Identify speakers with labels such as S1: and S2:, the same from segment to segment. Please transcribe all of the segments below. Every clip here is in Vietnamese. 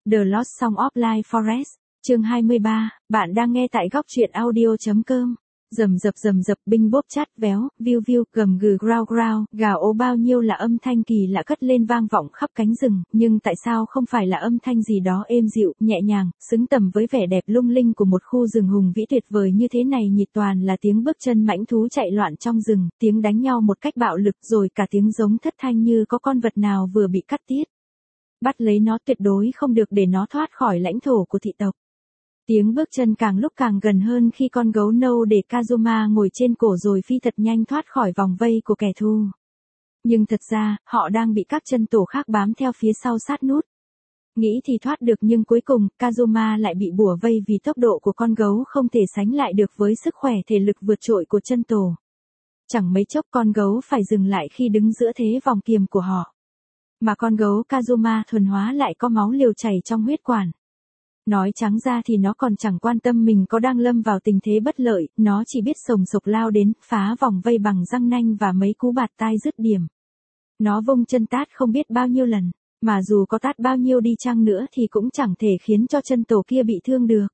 S1: The Lost Song of Life Forest, chương 23, bạn đang nghe tại góc truyện audio.com. Rầm rập binh bốp chát véo, viu viu, gầm gừ grao grao, gào ố bao nhiêu là âm thanh kỳ lạ cất lên vang vọng khắp cánh rừng, nhưng tại sao không phải là âm thanh gì đó êm dịu, nhẹ nhàng, xứng tầm với vẻ đẹp lung linh của một khu rừng hùng vĩ tuyệt vời như thế này nhịp toàn là tiếng bước chân mãnh thú chạy loạn trong rừng, tiếng đánh nhau một cách bạo lực rồi cả tiếng giống thất thanh như có con vật nào vừa bị cắt tiết. Bắt lấy nó tuyệt đối không được để nó thoát khỏi lãnh thổ của thị tộc. Tiếng bước chân càng lúc càng gần hơn khi con gấu nâu để Kazuma ngồi trên cổ rồi phi thật nhanh thoát khỏi vòng vây của kẻ thù. Nhưng thật ra, họ đang bị các chân tổ khác bám theo phía sau sát nút. Nghĩ thì thoát được nhưng cuối cùng, Kazuma lại bị bủa vây vì tốc độ của con gấu không thể sánh lại được với sức khỏe thể lực vượt trội của chân tổ. Chẳng mấy chốc con gấu phải dừng lại khi đứng giữa thế vòng kiềm của họ. Mà con gấu Kazuma thuần hóa lại có máu liều chảy trong huyết quản. Nói trắng ra thì nó còn chẳng quan tâm mình có đang lâm vào tình thế bất lợi, nó chỉ biết sồng sộc lao đến, phá vòng vây bằng răng nanh và mấy cú bạt tai dứt điểm. Nó vung chân tát không biết bao nhiêu lần, mà dù có tát bao nhiêu đi chăng nữa thì cũng chẳng thể khiến cho chân tổ kia bị thương được.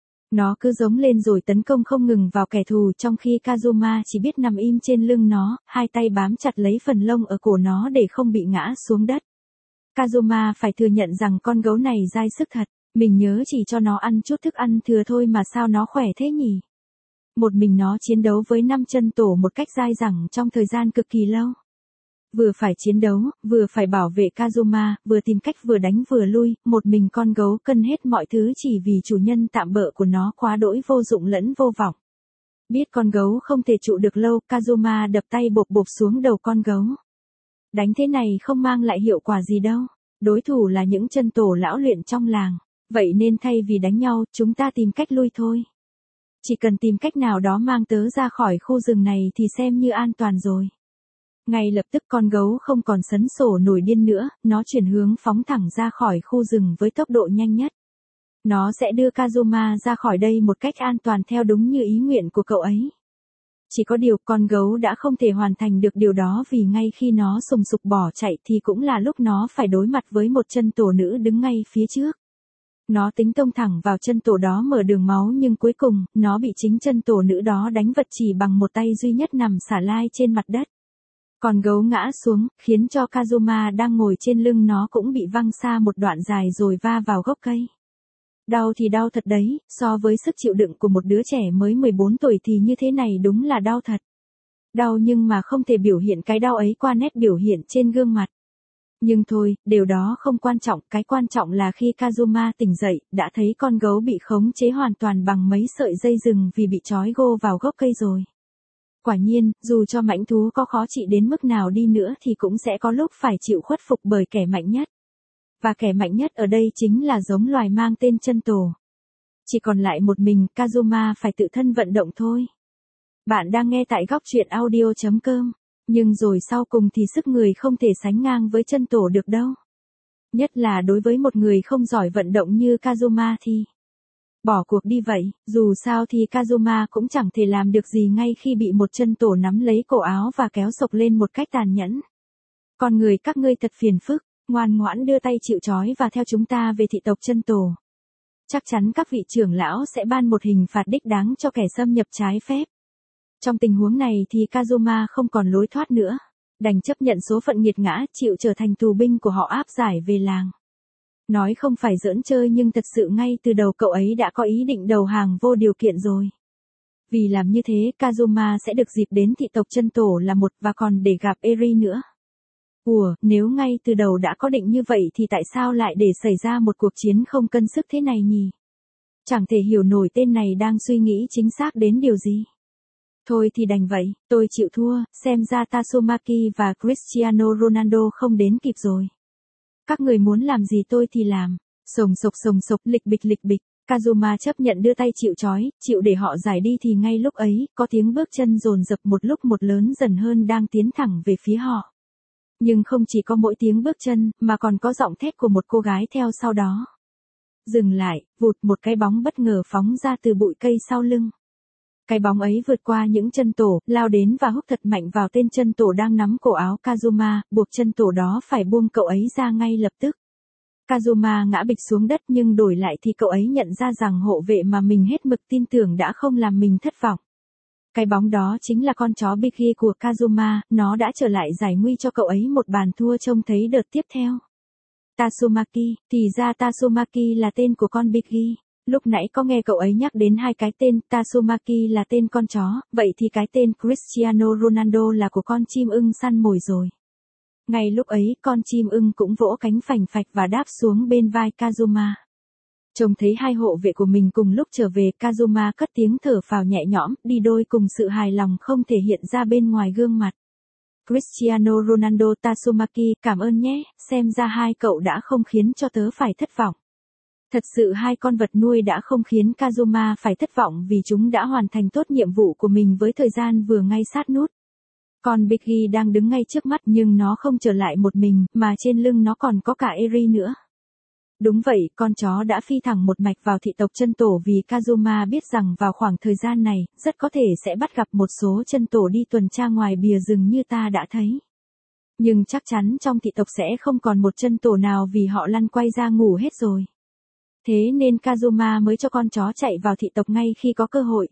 S1: Nó cứ giống lên rồi tấn công không ngừng vào kẻ thù trong khi Kazuma chỉ biết nằm im trên lưng nó, hai tay bám chặt lấy phần lông ở cổ nó để không bị ngã xuống đất. Kazuma phải thừa nhận rằng con gấu này dai sức thật. Mình nhớ chỉ cho nó ăn chút thức ăn thừa thôi mà sao nó khỏe thế nhỉ? Một mình nó chiến đấu với 5 chân tổ một cách dai dẳng trong thời gian cực kỳ lâu. Vừa phải chiến đấu, vừa phải bảo vệ Kazuma, vừa tìm cách vừa đánh vừa lui, một mình con gấu cân hết mọi thứ chỉ vì chủ nhân tạm bợ của nó quá đỗi vô dụng lẫn vô vọng. Biết con gấu không thể trụ được lâu, Kazuma đập tay bộp bộp xuống đầu con gấu. Đánh thế này không mang lại hiệu quả gì đâu. Đối thủ là những chân tổ lão luyện trong làng. Vậy nên thay vì đánh nhau, chúng ta tìm cách lui thôi. Chỉ cần tìm cách nào đó mang tớ ra khỏi khu rừng này thì xem như an toàn rồi. Ngay lập tức con gấu không còn sấn sổ nổi điên nữa, nó chuyển hướng phóng thẳng ra khỏi khu rừng với tốc độ nhanh nhất. Nó sẽ đưa Kazuma ra khỏi đây một cách an toàn theo đúng như ý nguyện của cậu ấy. Chỉ có điều con gấu đã không thể hoàn thành được điều đó vì ngay khi nó sùng sục bỏ chạy thì cũng là lúc nó phải đối mặt với một chân tổ nữ đứng ngay phía trước. Nó tính tông thẳng vào chân tổ đó mở đường máu nhưng cuối cùng, nó bị chính chân tổ nữ đó đánh vật chỉ bằng một tay duy nhất nằm xả lai trên mặt đất. Con gấu ngã xuống, khiến cho Kazuma đang ngồi trên lưng nó cũng bị văng xa một đoạn dài rồi va vào gốc cây. Đau thì đau thật đấy, so với sức chịu đựng của một đứa trẻ mới 14 tuổi thì như thế này đúng là đau thật. Đau nhưng mà không thể biểu hiện cái đau ấy qua nét biểu hiện trên gương mặt. Nhưng thôi, điều đó không quan trọng, cái quan trọng là khi Kazuma tỉnh dậy, đã thấy con gấu bị khống chế hoàn toàn bằng mấy sợi dây rừng vì bị trói gô vào gốc cây rồi. Quả nhiên, dù cho mãnh thú có khó trị đến mức nào đi nữa thì cũng sẽ có lúc phải chịu khuất phục bởi kẻ mạnh nhất. Và kẻ mạnh nhất ở đây chính là giống loài mang tên chân tổ. Chỉ còn lại một mình, Kazuma phải tự thân vận động thôi. Bạn đang nghe tại góc truyện audio.com. Nhưng rồi sau cùng thì sức người không thể sánh ngang với chân tổ được đâu. Nhất là đối với một người không giỏi vận động như Kazuma thì bỏ cuộc đi vậy, dù sao thì Kazuma cũng chẳng thể làm được gì ngay khi bị một chân tổ nắm lấy cổ áo và kéo sộc lên một cách tàn nhẫn. Con người các ngươi thật phiền phức, ngoan ngoãn đưa tay chịu trói và theo chúng ta về thị tộc chân tổ. Chắc chắn các vị trưởng lão sẽ ban một hình phạt đích đáng cho kẻ xâm nhập trái phép. Trong tình huống này thì Kazuma không còn lối thoát nữa, đành chấp nhận số phận nghiệt ngã chịu trở thành tù binh của họ áp giải về làng. Nói không phải giỡn chơi nhưng thật sự ngay từ đầu cậu ấy đã có ý định đầu hàng vô điều kiện rồi. Vì làm như thế Kazuma sẽ được dịp đến thị tộc chân tổ là một và còn để gặp Eri nữa. Nếu ngay từ đầu đã có định như vậy thì tại sao lại để xảy ra một cuộc chiến không cân sức thế này nhỉ? Chẳng thể hiểu nổi tên này đang suy nghĩ chính xác đến điều gì. Thôi thì đành vậy, tôi chịu thua, xem ra Tatsumaki và Cristiano Ronaldo không đến kịp rồi. Các người muốn làm gì tôi thì làm. Sồng sộc, lịch bịch. Kazuma chấp nhận đưa tay chịu trói, chịu để họ giải đi thì ngay lúc ấy, có tiếng bước chân dồn dập một lúc một lớn dần hơn đang tiến thẳng về phía họ. Nhưng không chỉ có mỗi tiếng bước chân, mà còn có giọng thét của một cô gái theo sau đó. Dừng lại, vụt một cái bóng bất ngờ phóng ra từ bụi cây sau lưng. Cái bóng ấy vượt qua những chân tổ, lao đến và húc thật mạnh vào tên chân tổ đang nắm cổ áo Kazuma, buộc chân tổ đó phải buông cậu ấy ra ngay lập tức. Kazuma ngã bịch xuống đất nhưng đổi lại thì cậu ấy nhận ra rằng hộ vệ mà mình hết mực tin tưởng đã không làm mình thất vọng. Cái bóng đó chính là con chó Biggie của Kazuma, nó đã trở lại giải nguy cho cậu ấy một bàn thua trông thấy đợt tiếp theo. Tatsumaki, thì ra Tatsumaki là tên của con Biggie. Lúc nãy có nghe cậu ấy nhắc đến hai cái tên, Tatsumaki là tên con chó, vậy thì cái tên Cristiano Ronaldo là của con chim ưng săn mồi rồi. Ngay lúc ấy, con chim ưng cũng vỗ cánh phành phạch và đáp xuống bên vai Kazuma. Trông thấy hai hộ vệ của mình cùng lúc trở về, Kazuma cất tiếng thở phào nhẹ nhõm, đi đôi cùng sự hài lòng không thể hiện ra bên ngoài gương mặt. Cristiano Ronaldo, Tatsumaki, cảm ơn nhé, xem ra hai cậu đã không khiến cho tớ phải thất vọng. Thật sự hai con vật nuôi đã không khiến Kazuma phải thất vọng vì chúng đã hoàn thành tốt nhiệm vụ của mình với thời gian vừa ngay sát nút. Con Biggie đang đứng ngay trước mắt nhưng nó không trở lại một mình, mà trên lưng nó còn có cả Eri nữa. Đúng vậy, con chó đã phi thẳng một mạch vào thị tộc chân tổ vì Kazuma biết rằng vào khoảng thời gian này, rất có thể sẽ bắt gặp một số chân tổ đi tuần tra ngoài bìa rừng như ta đã thấy. Nhưng chắc chắn trong thị tộc sẽ không còn một chân tổ nào vì họ lăn quay ra ngủ hết rồi. Thế nên Kazuma mới cho con chó chạy vào thị tộc ngay khi có cơ hội.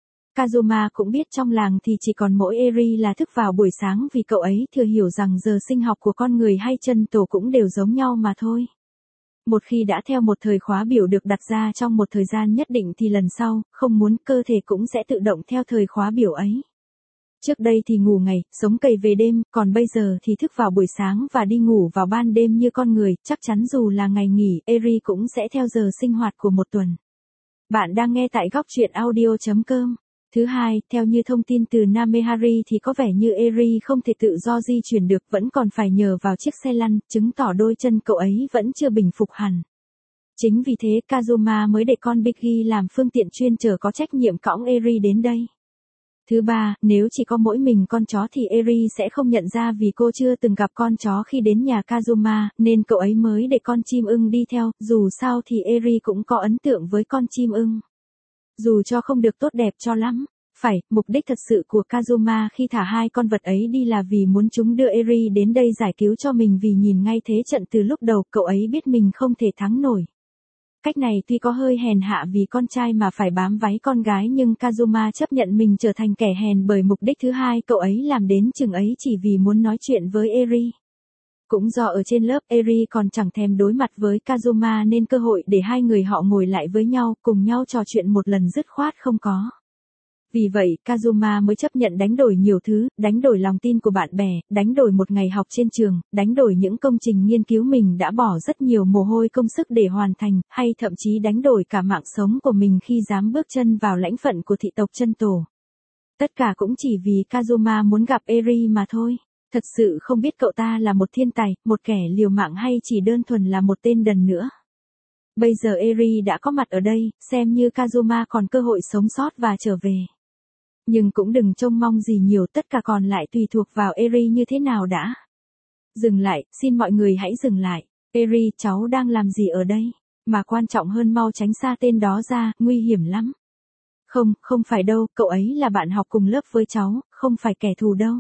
S1: Kazuma cũng biết trong làng thì chỉ còn mỗi Eri là thức vào buổi sáng vì cậu ấy thừa hiểu rằng giờ sinh học của con người hay chân tổ cũng đều giống nhau mà thôi. Một khi đã theo một thời khóa biểu được đặt ra trong một thời gian nhất định thì lần sau, không muốn cơ thể cũng sẽ tự động theo thời khóa biểu ấy. Trước đây thì ngủ ngày, sống cày về đêm, còn bây giờ thì thức vào buổi sáng và đi ngủ vào ban đêm như con người, chắc chắn dù là ngày nghỉ, Eri cũng sẽ theo giờ sinh hoạt của một tuần. Bạn đang nghe tại góc truyện audio.com. Thứ hai, theo như thông tin từ Namehari thì có vẻ như Eri không thể tự do di chuyển được, vẫn còn phải nhờ vào chiếc xe lăn, chứng tỏ đôi chân cậu ấy vẫn chưa bình phục hẳn. Chính vì thế Kazuma mới để con Biggie làm phương tiện chuyên chở có trách nhiệm cõng Eri đến đây. Thứ ba, nếu chỉ có mỗi mình con chó thì Eri sẽ không nhận ra vì cô chưa từng gặp con chó khi đến nhà Kazuma, nên cậu ấy mới để con chim ưng đi theo, dù sao thì Eri cũng có ấn tượng với con chim ưng. Dù cho không được tốt đẹp cho lắm. Phải, mục đích thật sự của Kazuma khi thả hai con vật ấy đi là vì muốn chúng đưa Eri đến đây giải cứu cho mình vì nhìn ngay thế trận từ lúc đầu cậu ấy biết mình không thể thắng nổi. Cách này tuy có hơi hèn hạ vì con trai mà phải bám váy con gái nhưng Kazuma chấp nhận mình trở thành kẻ hèn bởi mục đích thứ hai cậu ấy làm đến chừng ấy chỉ vì muốn nói chuyện với Eri. Cũng do ở trên lớp Eri còn chẳng thèm đối mặt với Kazuma nên cơ hội để hai người họ ngồi lại với nhau cùng nhau trò chuyện một lần dứt khoát không có. Vì vậy, Kazuma mới chấp nhận đánh đổi nhiều thứ, đánh đổi lòng tin của bạn bè, đánh đổi một ngày học trên trường, đánh đổi những công trình nghiên cứu mình đã bỏ rất nhiều mồ hôi công sức để hoàn thành, hay thậm chí đánh đổi cả mạng sống của mình khi dám bước chân vào lãnh phận của thị tộc chân tổ. Tất cả cũng chỉ vì Kazuma muốn gặp Eri mà thôi. Thật sự không biết cậu ta là một thiên tài, một kẻ liều mạng hay chỉ đơn thuần là một tên đần nữa. Bây giờ Eri đã có mặt ở đây, xem như Kazuma còn cơ hội sống sót và trở về. Nhưng cũng đừng trông mong gì nhiều, tất cả còn lại tùy thuộc vào Eri như thế nào đã. Dừng lại, xin mọi người hãy dừng lại. Eri, cháu đang làm gì ở đây? Mà quan trọng hơn mau tránh xa tên đó ra, nguy hiểm lắm. Không phải đâu, cậu ấy là bạn học cùng lớp với cháu, không phải kẻ thù đâu.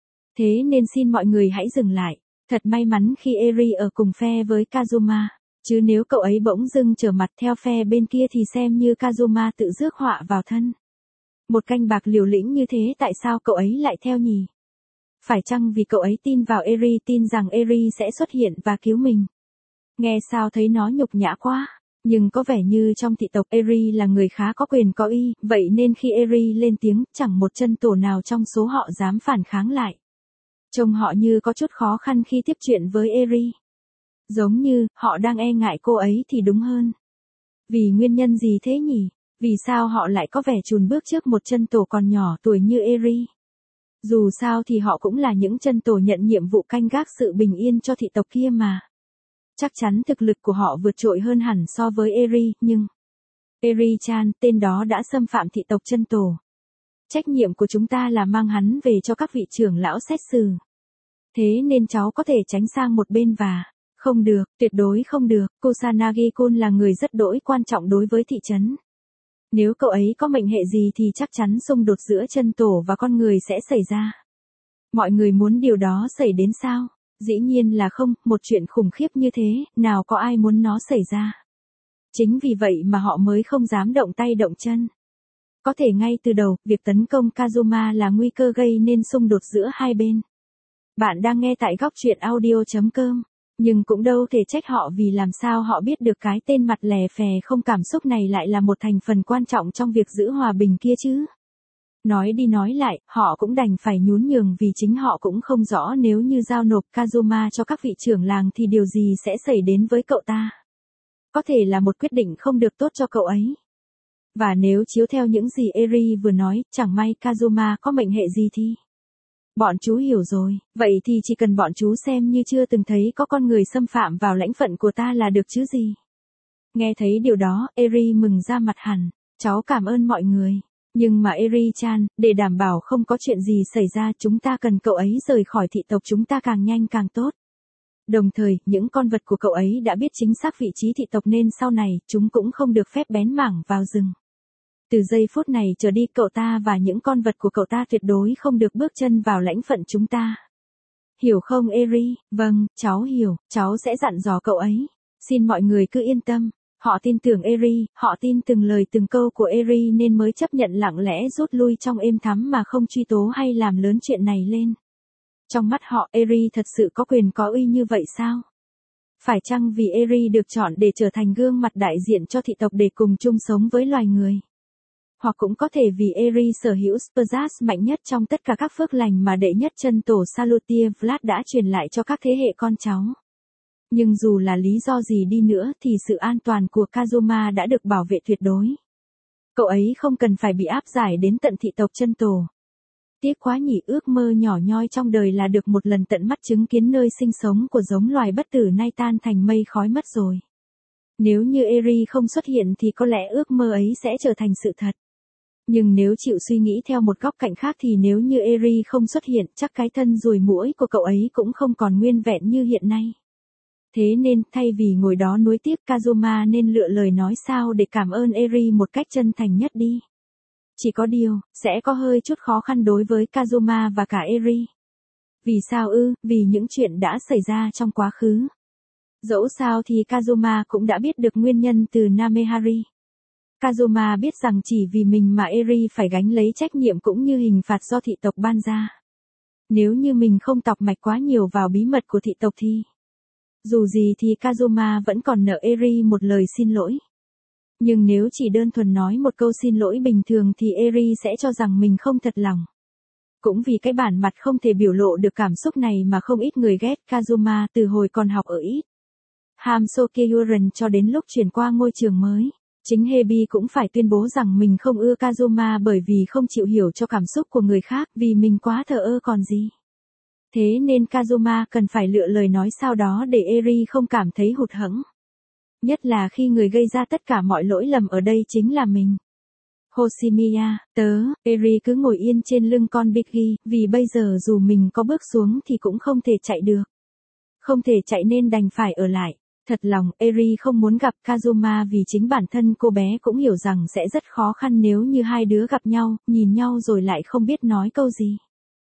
S1: Thế nên xin mọi người hãy dừng lại. Thật may mắn khi Eri ở cùng phe với Kazuma. Chứ nếu cậu ấy bỗng dưng trở mặt theo phe bên kia thì xem như Kazuma tự rước họa vào thân. Một canh bạc liều lĩnh như thế tại sao cậu ấy lại theo nhỉ? Phải chăng vì cậu ấy tin vào Eri, tin rằng Eri sẽ xuất hiện và cứu mình? Nghe sao thấy nó nhục nhã quá. Nhưng có vẻ như trong thị tộc Eri là người khá có quyền có uy, vậy nên khi Eri lên tiếng, chẳng một chân tổ nào trong số họ dám phản kháng lại. Trông họ như có chút khó khăn khi tiếp chuyện với Eri. Giống như, họ đang e ngại cô ấy thì đúng hơn. Vì nguyên nhân gì thế nhỉ? Vì sao họ lại có vẻ chùn bước trước một chân tổ còn nhỏ tuổi như Eri? Dù sao thì họ cũng là những chân tổ nhận nhiệm vụ canh gác sự bình yên cho thị tộc kia mà. Chắc chắn thực lực của họ vượt trội hơn hẳn so với Eri, nhưng... Eri-chan, tên đó đã xâm phạm thị tộc chân tổ. Trách nhiệm của chúng ta là mang hắn về cho các vị trưởng lão xét xử. Thế nên cháu có thể tránh sang một bên và... Không được, tuyệt đối không được, Kusanagi-kun là người rất đỗi quan trọng đối với thị trấn. Nếu cậu ấy có mệnh hệ gì thì chắc chắn xung đột giữa chân tổ và con người sẽ xảy ra. Mọi người muốn điều đó xảy đến sao? Dĩ nhiên là không, một chuyện khủng khiếp như thế, nào có ai muốn nó xảy ra. Chính vì vậy mà họ mới không dám động tay động chân. Có thể ngay từ đầu, việc tấn công Kazuma là nguy cơ gây nên xung đột giữa hai bên. Bạn đang nghe tại góc truyện audio.com, nhưng cũng đâu thể trách họ vì làm sao họ biết được cái tên mặt lè phè không cảm xúc này lại là một thành phần quan trọng trong việc giữ hòa bình kia chứ. Nói đi nói lại, họ cũng đành phải nhún nhường vì chính họ cũng không rõ nếu như giao nộp Kazuma cho các vị trưởng làng thì điều gì sẽ xảy đến với cậu ta. Có thể là một quyết định không được tốt cho cậu ấy. Và nếu chiếu theo những gì Eri vừa nói, chẳng may Kazuma có mệnh hệ gì thì... Bọn chú hiểu rồi, vậy thì chỉ cần bọn chú xem như chưa từng thấy có con người xâm phạm vào lãnh phận của ta là được chứ gì. Nghe thấy điều đó, Eri mừng ra mặt hẳn, cháu cảm ơn mọi người. Nhưng mà Eri-chan, để đảm bảo không có chuyện gì xảy ra chúng ta cần cậu ấy rời khỏi thị tộc chúng ta càng nhanh càng tốt. Đồng thời, những con vật của cậu ấy đã biết chính xác vị trí thị tộc nên sau này, chúng cũng không được phép bén mảng vào rừng. Từ giây phút này trở đi cậu ta và những con vật của cậu ta tuyệt đối không được bước chân vào lãnh phận chúng ta. Hiểu không Eri? Vâng, cháu hiểu, cháu sẽ dặn dò cậu ấy. Xin mọi người cứ yên tâm. Họ tin tưởng Eri, họ tin từng lời từng câu của Eri nên mới chấp nhận lặng lẽ rút lui trong êm thắm mà không truy tố hay làm lớn chuyện này lên. Trong mắt họ, Eri thật sự có quyền có uy như vậy sao? Phải chăng vì Eri được chọn để trở thành gương mặt đại diện cho thị tộc để cùng chung sống với loài người? Hoặc cũng có thể vì Eri sở hữu Spurgas mạnh nhất trong tất cả các phước lành mà đệ nhất chân tổ Salutier Vlad đã truyền lại cho các thế hệ con cháu. Nhưng dù là lý do gì đi nữa thì sự an toàn của Kazuma đã được bảo vệ tuyệt đối. Cậu ấy không cần phải bị áp giải đến tận thị tộc chân tổ. Tiếc quá nhỉ, ước mơ nhỏ nhoi trong đời là được một lần tận mắt chứng kiến nơi sinh sống của giống loài bất tử nay tan thành mây khói mất rồi. Nếu như Eri không xuất hiện thì có lẽ ước mơ ấy sẽ trở thành sự thật. Nhưng nếu chịu suy nghĩ theo một góc cạnh khác thì nếu như Eri không xuất hiện chắc cái thân ruồi muỗi của cậu ấy cũng không còn nguyên vẹn như hiện nay. Thế nên, thay vì ngồi đó nuối tiếc Kazuma nên lựa lời nói sao để cảm ơn Eri một cách chân thành nhất đi. Chỉ có điều, sẽ có hơi chút khó khăn đối với Kazuma và cả Eri. Vì sao ư? Vì những chuyện đã xảy ra trong quá khứ. Dẫu sao thì Kazuma cũng đã biết được nguyên nhân từ Namehari. Kazuma biết rằng chỉ vì mình mà Eri phải gánh lấy trách nhiệm cũng như hình phạt do thị tộc ban ra. Nếu như mình không tọc mạch quá nhiều vào bí mật của thị tộc thì... Dù gì thì Kazuma vẫn còn nợ Eri một lời xin lỗi. Nhưng nếu chỉ đơn thuần nói một câu xin lỗi bình thường thì Eri sẽ cho rằng mình không thật lòng. Cũng vì cái bản mặt không thể biểu lộ được cảm xúc này mà không ít người ghét Kazuma từ hồi còn học ở ít. Hamsokeuren cho đến lúc chuyển qua ngôi trường mới. Chính Hebi cũng phải tuyên bố rằng mình không ưa Kazuma bởi vì không chịu hiểu cho cảm xúc của người khác vì mình quá thờ ơ còn gì. Thế nên Kazuma cần phải lựa lời nói sao đó để Eri không cảm thấy hụt hẫng. Nhất là khi người gây ra tất cả mọi lỗi lầm ở đây chính là mình. Hoshimiya, Eri cứ ngồi yên trên lưng con Biggie, vì bây giờ dù mình có bước xuống thì cũng không thể chạy được. Không thể chạy nên đành phải ở lại. Thật lòng, Eri không muốn gặp Kazuma vì chính bản thân cô bé cũng hiểu rằng sẽ rất khó khăn nếu như hai đứa gặp nhau, nhìn nhau rồi lại không biết nói câu gì.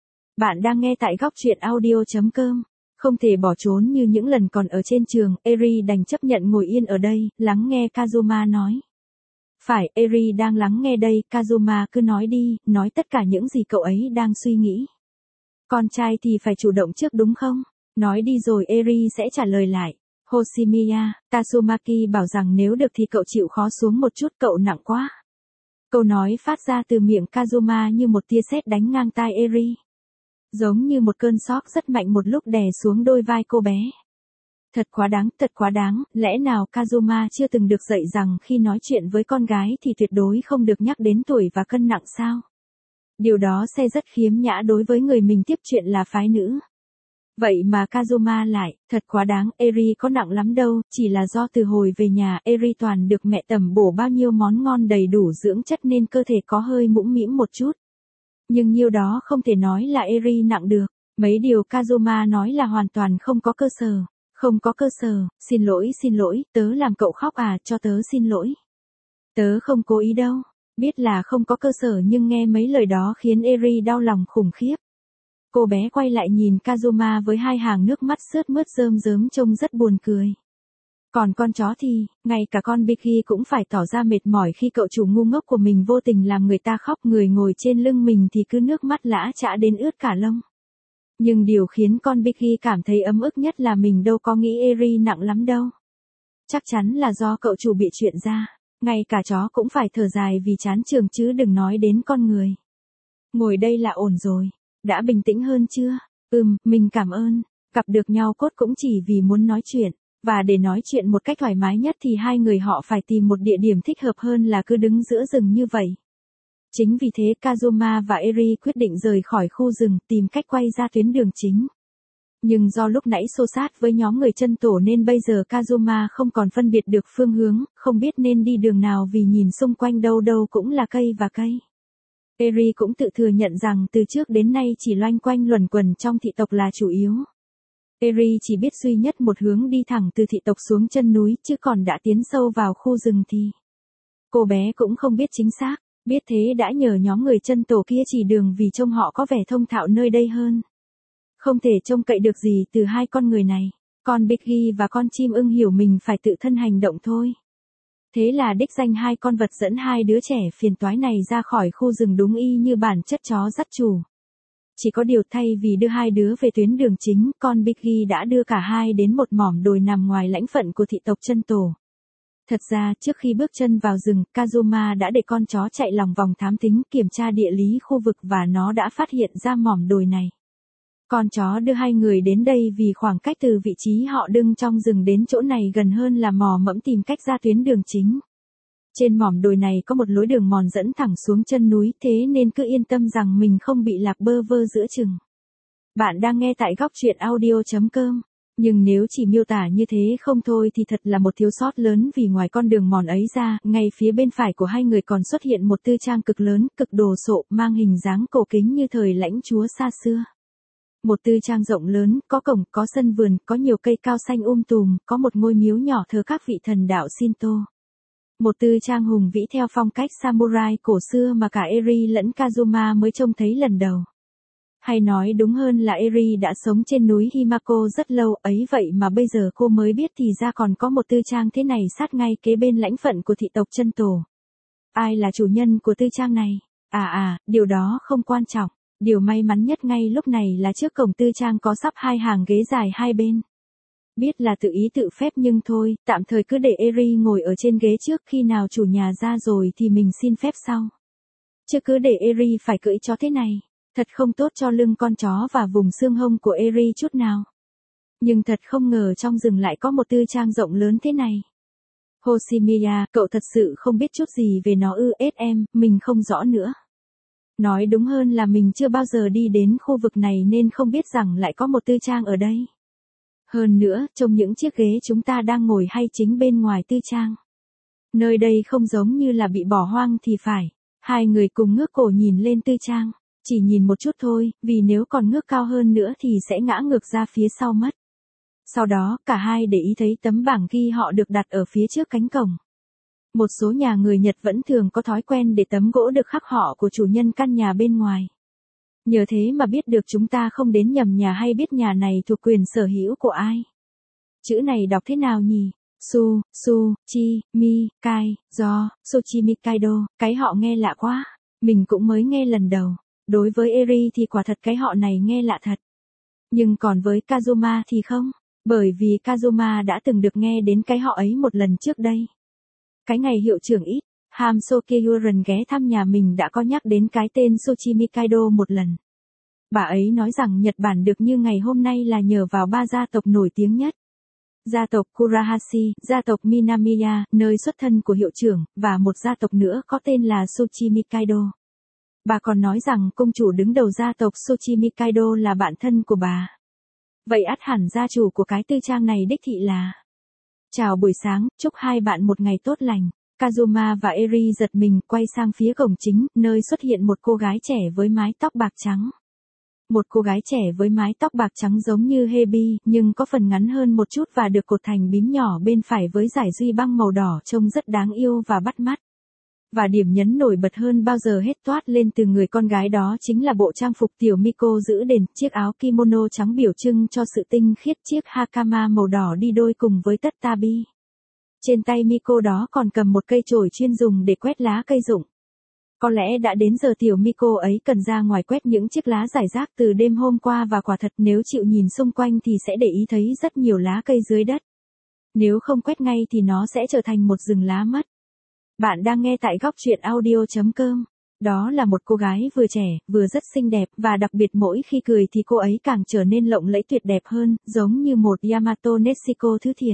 S1: Bạn đang nghe tại góc truyện audio.com. Không thể bỏ trốn như những lần còn ở trên trường, Eri đành chấp nhận ngồi yên ở đây, lắng nghe Kazuma nói. Phải, Eri đang lắng nghe đây, Kazuma cứ nói đi, nói tất cả những gì cậu ấy đang suy nghĩ. Con trai thì phải chủ động trước đúng không? Nói đi rồi Eri sẽ trả lời lại. Hoshimiya, Tatsumaki bảo rằng nếu được thì cậu chịu khó xuống một chút, cậu nặng quá. Câu nói phát ra từ miệng Kazuma như một tia sét đánh ngang tai Eri. Giống như một cơn sóc rất mạnh một lúc đè xuống đôi vai cô bé. Thật quá đáng, lẽ nào Kazuma chưa từng được dạy rằng khi nói chuyện với con gái thì tuyệt đối không được nhắc đến tuổi và cân nặng sao? Điều đó sẽ rất khiếm nhã đối với người mình tiếp chuyện là phái nữ. Vậy mà Kazuma lại, thật quá đáng, Eri có nặng lắm đâu, chỉ là do từ hồi về nhà Eri toàn được mẹ tẩm bổ bao nhiêu món ngon đầy đủ dưỡng chất nên cơ thể có hơi mũm mĩm một chút. Nhưng nhiêu đó không thể nói là Eri nặng được, mấy điều Kazuma nói là hoàn toàn không có cơ sở. Không có cơ sở, xin lỗi, tớ làm cậu khóc à, cho tớ xin lỗi. Tớ không cố ý đâu, biết là không có cơ sở nhưng nghe mấy lời đó khiến Eri đau lòng khủng khiếp. Cô bé quay lại nhìn Kazuma với hai hàng nước mắt sướt mướt rơm rớm trông rất buồn cười. Còn con chó thì, ngay cả con Biggie cũng phải tỏ ra mệt mỏi khi cậu chủ ngu ngốc của mình vô tình làm người ta khóc, người ngồi trên lưng mình thì cứ nước mắt lã chã đến ướt cả lông. Nhưng điều khiến con Biggie cảm thấy ấm ức nhất là mình đâu có nghĩ Eri nặng lắm đâu. Chắc chắn là do cậu chủ bị chuyện ra, ngay cả chó cũng phải thở dài vì chán trường chứ đừng nói đến con người. Ngồi đây là ổn rồi, đã bình tĩnh hơn chưa? Mình cảm ơn, gặp được nhau cốt cũng chỉ vì muốn nói chuyện. Và để nói chuyện một cách thoải mái nhất thì hai người họ phải tìm một địa điểm thích hợp hơn là cứ đứng giữa rừng như vậy. Chính vì thế Kazuma và Eri quyết định rời khỏi khu rừng tìm cách quay ra tuyến đường chính. Nhưng do lúc nãy xô sát với nhóm người chân tổ nên bây giờ Kazuma không còn phân biệt được phương hướng, không biết nên đi đường nào vì nhìn xung quanh đâu đâu cũng là cây và cây. Eri cũng tự thừa nhận rằng từ trước đến nay chỉ loanh quanh luẩn quẩn trong thị tộc là chủ yếu. Eri chỉ biết duy nhất một hướng đi thẳng từ thị tộc xuống chân núi chứ còn đã tiến sâu vào khu rừng thì cô bé cũng không biết chính xác, biết thế đã nhờ nhóm người chân tổ kia chỉ đường vì trông họ có vẻ thông thạo nơi đây hơn. Không thể trông cậy được gì từ hai con người này, con Biggie và con chim ưng hiểu mình phải tự thân hành động thôi. Thế là đích danh hai con vật dẫn hai đứa trẻ phiền toái này ra khỏi khu rừng đúng y như bản chất chó dắt chủ. Chỉ có điều thay vì đưa hai đứa về tuyến đường chính, con Biggie đã đưa cả hai đến một mỏm đồi nằm ngoài lãnh phận của thị tộc chân tổ. Thật ra, trước khi bước chân vào rừng, Kazuma đã để con chó chạy lòng vòng thám thính kiểm tra địa lý khu vực và nó đã phát hiện ra mỏm đồi này. Con chó đưa hai người đến đây vì khoảng cách từ vị trí họ đứng trong rừng đến chỗ này gần hơn là mò mẫm tìm cách ra tuyến đường chính. Trên mỏm đồi này có một lối đường mòn dẫn thẳng xuống chân núi, thế nên cứ yên tâm rằng mình không bị lạc bơ vơ giữa chừng. Bạn đang nghe tại góc truyện audio.com. Nhưng nếu chỉ miêu tả như thế không thôi thì thật là một thiếu sót lớn vì ngoài con đường mòn ấy ra, ngay phía bên phải của hai người còn xuất hiện một tư trang cực lớn, cực đồ sộ, mang hình dáng cổ kính như thời lãnh chúa xa xưa. Một tư trang rộng lớn, có cổng, có sân vườn, có nhiều cây cao xanh tùm, có một ngôi miếu nhỏ thờ các vị thần đạo Shinto. Một tư trang hùng vĩ theo phong cách samurai cổ xưa mà cả Eri lẫn Kazuma mới trông thấy lần đầu. Hay nói đúng hơn là Eri đã sống trên núi Himako rất lâu ấy vậy mà bây giờ cô mới biết thì ra còn có một tư trang thế này sát ngay kế bên lãnh phận của thị tộc chân tổ. Ai là chủ nhân của tư trang này? Điều đó không quan trọng. Điều may mắn nhất ngay lúc này là trước cổng tư trang có sắp hai hàng ghế dài hai bên. Biết là tự ý tự phép nhưng thôi, tạm thời cứ để Eri ngồi ở trên ghế trước, khi nào chủ nhà ra rồi thì mình xin phép sau. Chứ cứ để Eri phải cưỡi chó thế này, thật không tốt cho lưng con chó và vùng xương hông của Eri chút nào. Nhưng thật không ngờ trong rừng lại có một tư trang rộng lớn thế này. Hoshimiya, cậu thật sự không biết chút gì về nó ư? Mình không rõ nữa. Nói đúng hơn là mình chưa bao giờ đi đến khu vực này nên không biết rằng lại có một tư trang ở đây. Hơn nữa, trông những chiếc ghế chúng ta đang ngồi hay chính bên ngoài tư trang. Nơi đây không giống như là bị bỏ hoang thì phải. Hai người cùng ngước cổ nhìn lên tư trang. Chỉ nhìn một chút thôi, vì nếu còn ngước cao hơn nữa thì sẽ ngã ngược ra phía sau mất. Sau đó, cả hai để ý thấy tấm bảng ghi họ được đặt ở phía trước cánh cổng. Một số nhà người Nhật vẫn thường có thói quen để tấm gỗ được khắc họ của chủ nhân căn nhà bên ngoài. Nhờ thế mà biết được chúng ta không đến nhầm nhà hay biết nhà này thuộc quyền sở hữu của ai. Chữ này đọc thế nào nhỉ? Kai, do, Sochimikaido, cái họ nghe lạ quá. Mình cũng mới nghe lần đầu. Đối với Eri thì quả thật cái họ này nghe lạ thật. Nhưng còn với Kazuma thì không, bởi vì Kazuma đã từng được nghe đến cái họ ấy một lần trước đây. Cái ngày hiệu trưởng ít, Ham Sokeyuren ghé thăm nhà mình đã có nhắc đến cái tên Sochimikaido một lần. Bà ấy nói rằng Nhật Bản được như ngày hôm nay là nhờ vào ba gia tộc nổi tiếng nhất. Gia tộc Kurahashi, gia tộc Minamiya, nơi xuất thân của hiệu trưởng, và một gia tộc nữa có tên là Sochimikaido. Bà còn nói rằng công chủ đứng đầu gia tộc Sochimikaido là bạn thân của bà. Vậy ắt hẳn gia chủ của cái tư trang này đích thị là. Chào buổi sáng, chúc hai bạn một ngày tốt lành. Kazuma và Eri giật mình quay sang phía cổng chính, nơi xuất hiện một cô gái trẻ với mái tóc bạc trắng. Một cô gái trẻ với mái tóc bạc trắng giống như Hebi, nhưng có phần ngắn hơn một chút và được cột thành bím nhỏ bên phải với dải duy băng màu đỏ trông rất đáng yêu và bắt mắt. Và điểm nhấn nổi bật hơn bao giờ hết toát lên từ người con gái đó chính là bộ trang phục tiểu Miko giữ đền, chiếc áo kimono trắng biểu trưng cho sự tinh khiết, chiếc hakama màu đỏ đi đôi cùng với tất tabi. Trên tay Miko đó còn cầm một cây chổi chuyên dùng để quét lá cây rụng. Có lẽ đã đến giờ tiểu Miko ấy cần ra ngoài quét những chiếc lá rải rác từ đêm hôm qua và quả thật nếu chịu nhìn xung quanh thì sẽ để ý thấy rất nhiều lá cây dưới đất. Nếu không quét ngay thì nó sẽ trở thành một rừng lá mất. Bạn đang nghe tại góc truyện audio.com. Đó là một cô gái vừa trẻ, vừa rất xinh đẹp và đặc biệt mỗi khi cười thì cô ấy càng trở nên lộng lẫy tuyệt đẹp hơn, giống như một Yamato Neshiko thứ thiệt.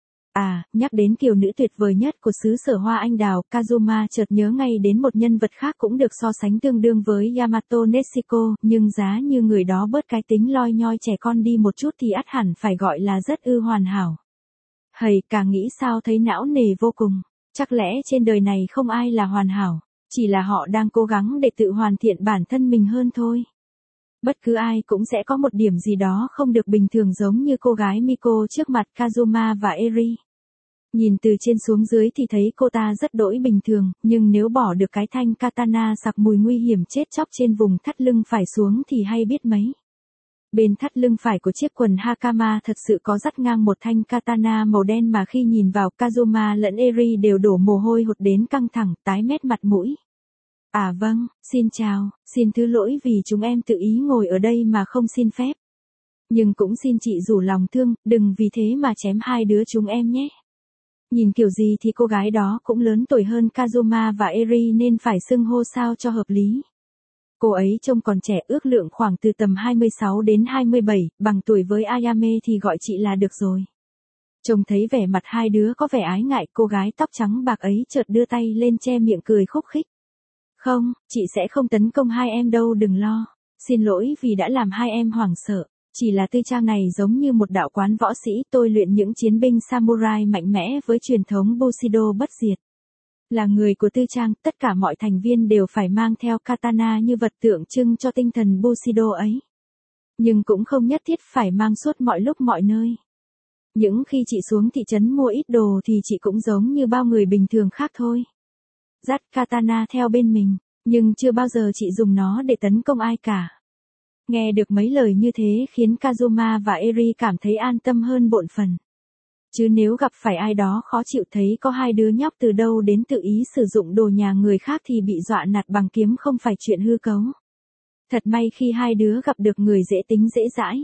S1: À, nhắc đến kiều nữ tuyệt vời nhất của xứ sở hoa anh đào, Kazuma chợt nhớ ngay đến một nhân vật khác cũng được so sánh tương đương với Yamato Neshiko, nhưng giá như người đó bớt cái tính loi nhoi trẻ con đi một chút thì ắt hẳn phải gọi là rất hoàn hảo. Hầy, càng nghĩ sao thấy não nề vô cùng. Chắc lẽ trên đời này không ai là hoàn hảo, chỉ là họ đang cố gắng để tự hoàn thiện bản thân mình hơn thôi. Bất cứ ai cũng sẽ có một điểm gì đó không được bình thường giống như cô gái Miko trước mặt Kazuma và Eri. Nhìn từ trên xuống dưới thì thấy cô ta rất đỗi bình thường, nhưng nếu bỏ được cái thanh katana sặc mùi nguy hiểm chết chóc trên vùng thắt lưng phải xuống thì hay biết mấy. Bên thắt lưng phải của chiếc quần hakama thật sự có dắt ngang một thanh katana màu đen mà khi nhìn vào Kazuma lẫn Eri đều đổ mồ hôi hột đến căng thẳng, tái mét mặt mũi. À vâng, xin chào, xin thứ lỗi vì chúng em tự ý ngồi ở đây mà không xin phép. Nhưng cũng xin chị rủ lòng thương, đừng vì thế mà chém hai đứa chúng em nhé. Nhìn kiểu gì thì cô gái đó cũng lớn tuổi hơn Kazuma và Eri nên phải xưng hô sao cho hợp lý. Cô ấy trông còn trẻ, ước lượng khoảng từ tầm 26 đến 27, bằng tuổi với Ayame thì gọi chị là được rồi. Trông thấy vẻ mặt hai đứa có vẻ ái ngại, cô gái tóc trắng bạc ấy chợt đưa tay lên che miệng cười khúc khích. Không, chị sẽ không tấn công hai em đâu, đừng lo. Xin lỗi vì đã làm hai em hoảng sợ. Chỉ là tư trang này giống như một đạo quán võ sĩ, tôi luyện những chiến binh samurai mạnh mẽ với truyền thống Bushido bất diệt. Là người của tư trang, tất cả mọi thành viên đều phải mang theo katana như vật tượng trưng cho tinh thần Bushido ấy. Nhưng cũng không nhất thiết phải mang suốt mọi lúc mọi nơi. Những khi chị xuống thị trấn mua ít đồ thì chị cũng giống như bao người bình thường khác thôi. Dắt katana theo bên mình, nhưng chưa bao giờ chị dùng nó để tấn công ai cả. Nghe được mấy lời như thế khiến Kazuma và Eri cảm thấy an tâm hơn bộn phần. Chứ nếu gặp phải ai đó khó chịu thấy có hai đứa nhóc từ đâu đến tự ý sử dụng đồ nhà người khác thì bị dọa nạt bằng kiếm không phải chuyện hư cấu. Thật may khi hai đứa gặp được người dễ tính dễ dãi.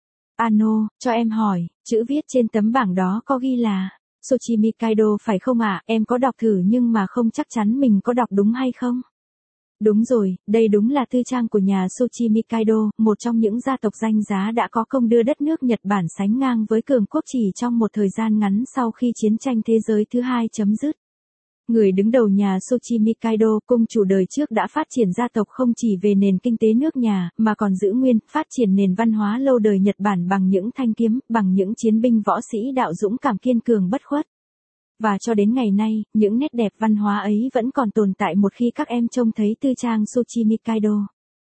S1: Ano, cho em hỏi, chữ viết trên tấm bảng đó có ghi là Sochimi Kaido phải không ạ? Em có đọc thử nhưng mà không chắc chắn mình có đọc đúng hay không. Đúng rồi, đây đúng là tư trang của nhà Sochimi Kaido, một trong những gia tộc danh giá đã có công đưa đất nước Nhật Bản sánh ngang với cường quốc chỉ trong một thời gian ngắn sau khi chiến tranh thế giới thứ hai chấm dứt. Người đứng đầu nhà Sochimi Kaido, cung chủ đời trước đã phát triển gia tộc không chỉ về nền kinh tế nước nhà, mà còn giữ nguyên, phát triển nền văn hóa lâu đời Nhật Bản bằng những thanh kiếm, bằng những chiến binh võ sĩ đạo dũng cảm kiên cường bất khuất. Và cho đến ngày nay, những nét đẹp văn hóa ấy vẫn còn tồn tại một khi các em trông thấy tư trang Sochimi Kaido.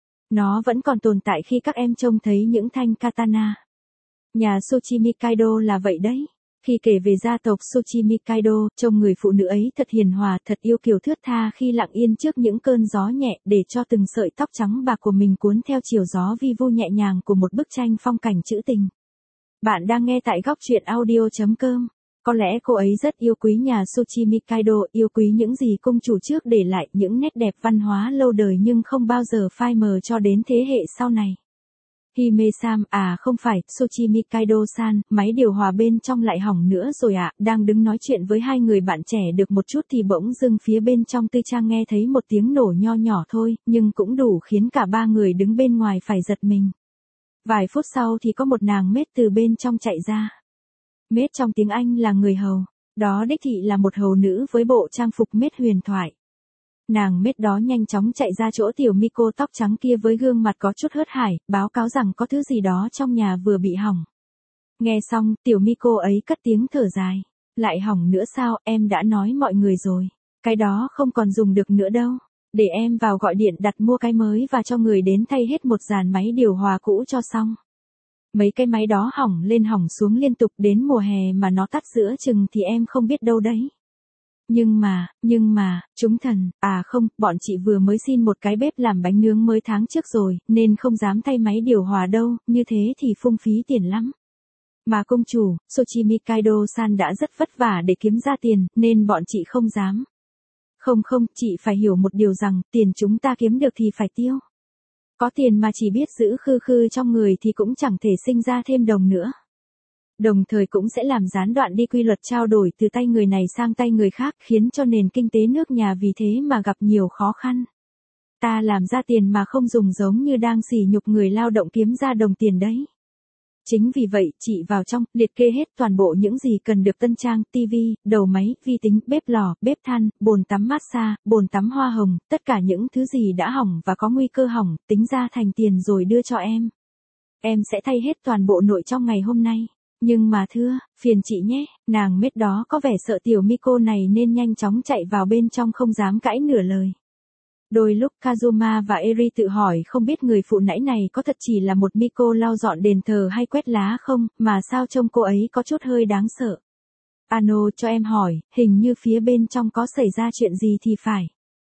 S1: Nó vẫn còn tồn tại khi các em trông thấy những thanh katana. Nhà Sochimi Kaido là vậy đấy. Khi kể về gia tộc Sochimi Kaido, trông người phụ nữ ấy thật hiền hòa, thật yêu kiều thướt tha khi lặng yên trước những cơn gió nhẹ để cho từng sợi tóc trắng bạc của mình cuốn theo chiều gió vi vu nhẹ nhàng của một bức tranh phong cảnh trữ tình. Bạn đang nghe tại góc truyện audio.com. Có lẽ cô ấy rất yêu quý nhà Sochimi Kaido, yêu quý những gì cung chủ trước để lại, những nét đẹp văn hóa lâu đời nhưng không bao giờ phai mờ cho đến thế hệ sau này. Hime-san, à không phải, Sochimi Kaido-san, máy điều hòa bên trong lại hỏng nữa rồi ạ. Đang đứng nói chuyện với hai người bạn trẻ được một chút thì bỗng dưng phía bên trong tư trang nghe thấy một tiếng nổ nho nhỏ thôi, nhưng cũng đủ khiến cả ba người đứng bên ngoài phải giật mình. Vài phút sau thì có một nàng maid từ bên trong chạy ra. Maid trong tiếng Anh là người hầu, đó đích thị là một hầu nữ với bộ trang phục maid huyền thoại. Nàng maid đó nhanh chóng chạy ra chỗ tiểu Miko tóc trắng kia với gương mặt có chút hớt hải, báo cáo rằng có thứ gì đó trong nhà vừa bị hỏng. Nghe xong, tiểu Miko ấy cất tiếng thở dài. Lại hỏng nữa sao, em đã nói mọi người rồi. Cái đó không còn dùng được nữa đâu. Để em vào gọi điện đặt mua cái mới và cho người đến thay hết một dàn máy điều hòa cũ cho xong. Mấy cái máy đó hỏng lên hỏng xuống liên tục đến mùa hè mà nó tắt giữa chừng thì em không biết đâu đấy. Nhưng mà, chúng thần, không, bọn chị vừa mới xin một cái bếp làm bánh nướng mới tháng trước rồi, nên không dám thay máy điều hòa đâu, như thế thì phung phí tiền lắm. Mà công chủ, Soichi Mikado-san đã rất vất vả để kiếm ra tiền, nên bọn chị không dám. Không, chị phải hiểu một điều rằng, tiền chúng ta kiếm được thì phải tiêu. Có tiền mà chỉ biết giữ khư khư trong người thì cũng chẳng thể sinh ra thêm đồng nữa. Đồng thời cũng sẽ làm gián đoạn đi quy luật trao đổi từ tay người này sang tay người khác, khiến cho nền kinh tế nước nhà vì thế mà gặp nhiều khó khăn. Ta làm ra tiền mà không dùng giống như đang sỉ nhục người lao động kiếm ra đồng tiền đấy. Chính vì vậy, chị vào trong, liệt kê hết toàn bộ những gì cần được tân trang, tivi, đầu máy, vi tính, bếp lò, bếp than, bồn tắm massage, bồn tắm hoa hồng, tất cả những thứ gì đã hỏng và có nguy cơ hỏng, tính ra thành tiền rồi đưa cho em. Em sẽ thay hết toàn bộ nội trong ngày hôm nay. Nhưng mà thưa, phiền chị nhé, nàng mết đó có vẻ sợ tiểu Miko này nên nhanh chóng chạy vào bên trong không dám cãi nửa lời. Đôi lúc Kazuma và Eri tự hỏi không biết người phụ nãy này có thật chỉ là một Miko lau dọn đền thờ hay quét lá không, mà sao trông cô ấy có chút hơi đáng sợ. Ano cho em hỏi, hình như phía bên trong có xảy ra chuyện gì thì phải.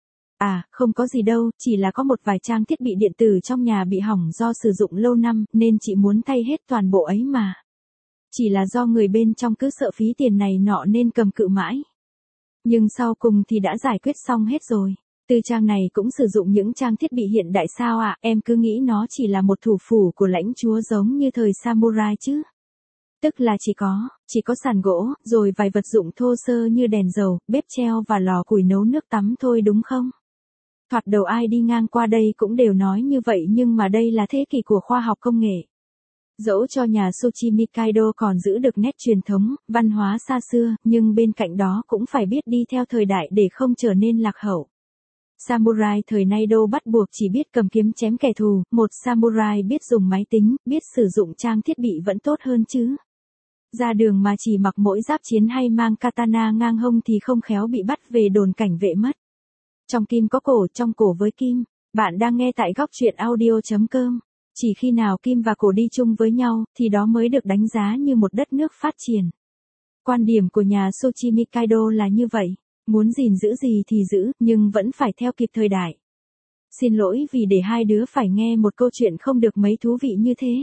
S1: Không có gì đâu, chỉ là có một vài trang thiết bị điện tử trong nhà bị hỏng do sử dụng lâu năm, nên chị muốn thay hết toàn bộ ấy mà. Chỉ là do người bên trong cứ sợ phí tiền này nọ nên cầm cự mãi. Nhưng sau cùng thì đã giải quyết xong hết rồi. Tư trang này cũng sử dụng những trang thiết bị hiện đại sao ạ? Em cứ nghĩ nó chỉ là một thủ phủ của lãnh chúa giống như thời samurai chứ. Tức là chỉ có sàn gỗ, rồi vài vật dụng thô sơ như đèn dầu, bếp treo và lò củi nấu nước tắm thôi đúng không? Thoạt đầu ai đi ngang qua đây cũng đều nói như vậy, nhưng mà đây là thế kỷ của khoa học công nghệ. Dẫu cho nhà Soichi Mikado còn giữ được nét truyền thống, văn hóa xa xưa, nhưng bên cạnh đó cũng phải biết đi theo thời đại để không trở nên lạc hậu. Samurai thời nay đâu bắt buộc chỉ biết cầm kiếm chém kẻ thù, một samurai biết dùng máy tính, biết sử dụng trang thiết bị vẫn tốt hơn chứ. Ra đường mà chỉ mặc mỗi giáp chiến hay mang katana ngang hông thì không khéo bị bắt về đồn cảnh vệ mất. Trong kim có cổ, trong cổ với kim. Bạn đang nghe tại góc truyện audio.com. Chỉ khi nào kim và cổ đi chung với nhau, thì đó mới được đánh giá như một đất nước phát triển. Quan điểm của nhà Soichi Mikado là như vậy. Muốn gìn giữ gì thì giữ, nhưng vẫn phải theo kịp thời đại. Xin lỗi vì để hai đứa phải nghe một câu chuyện không được mấy thú vị như thế.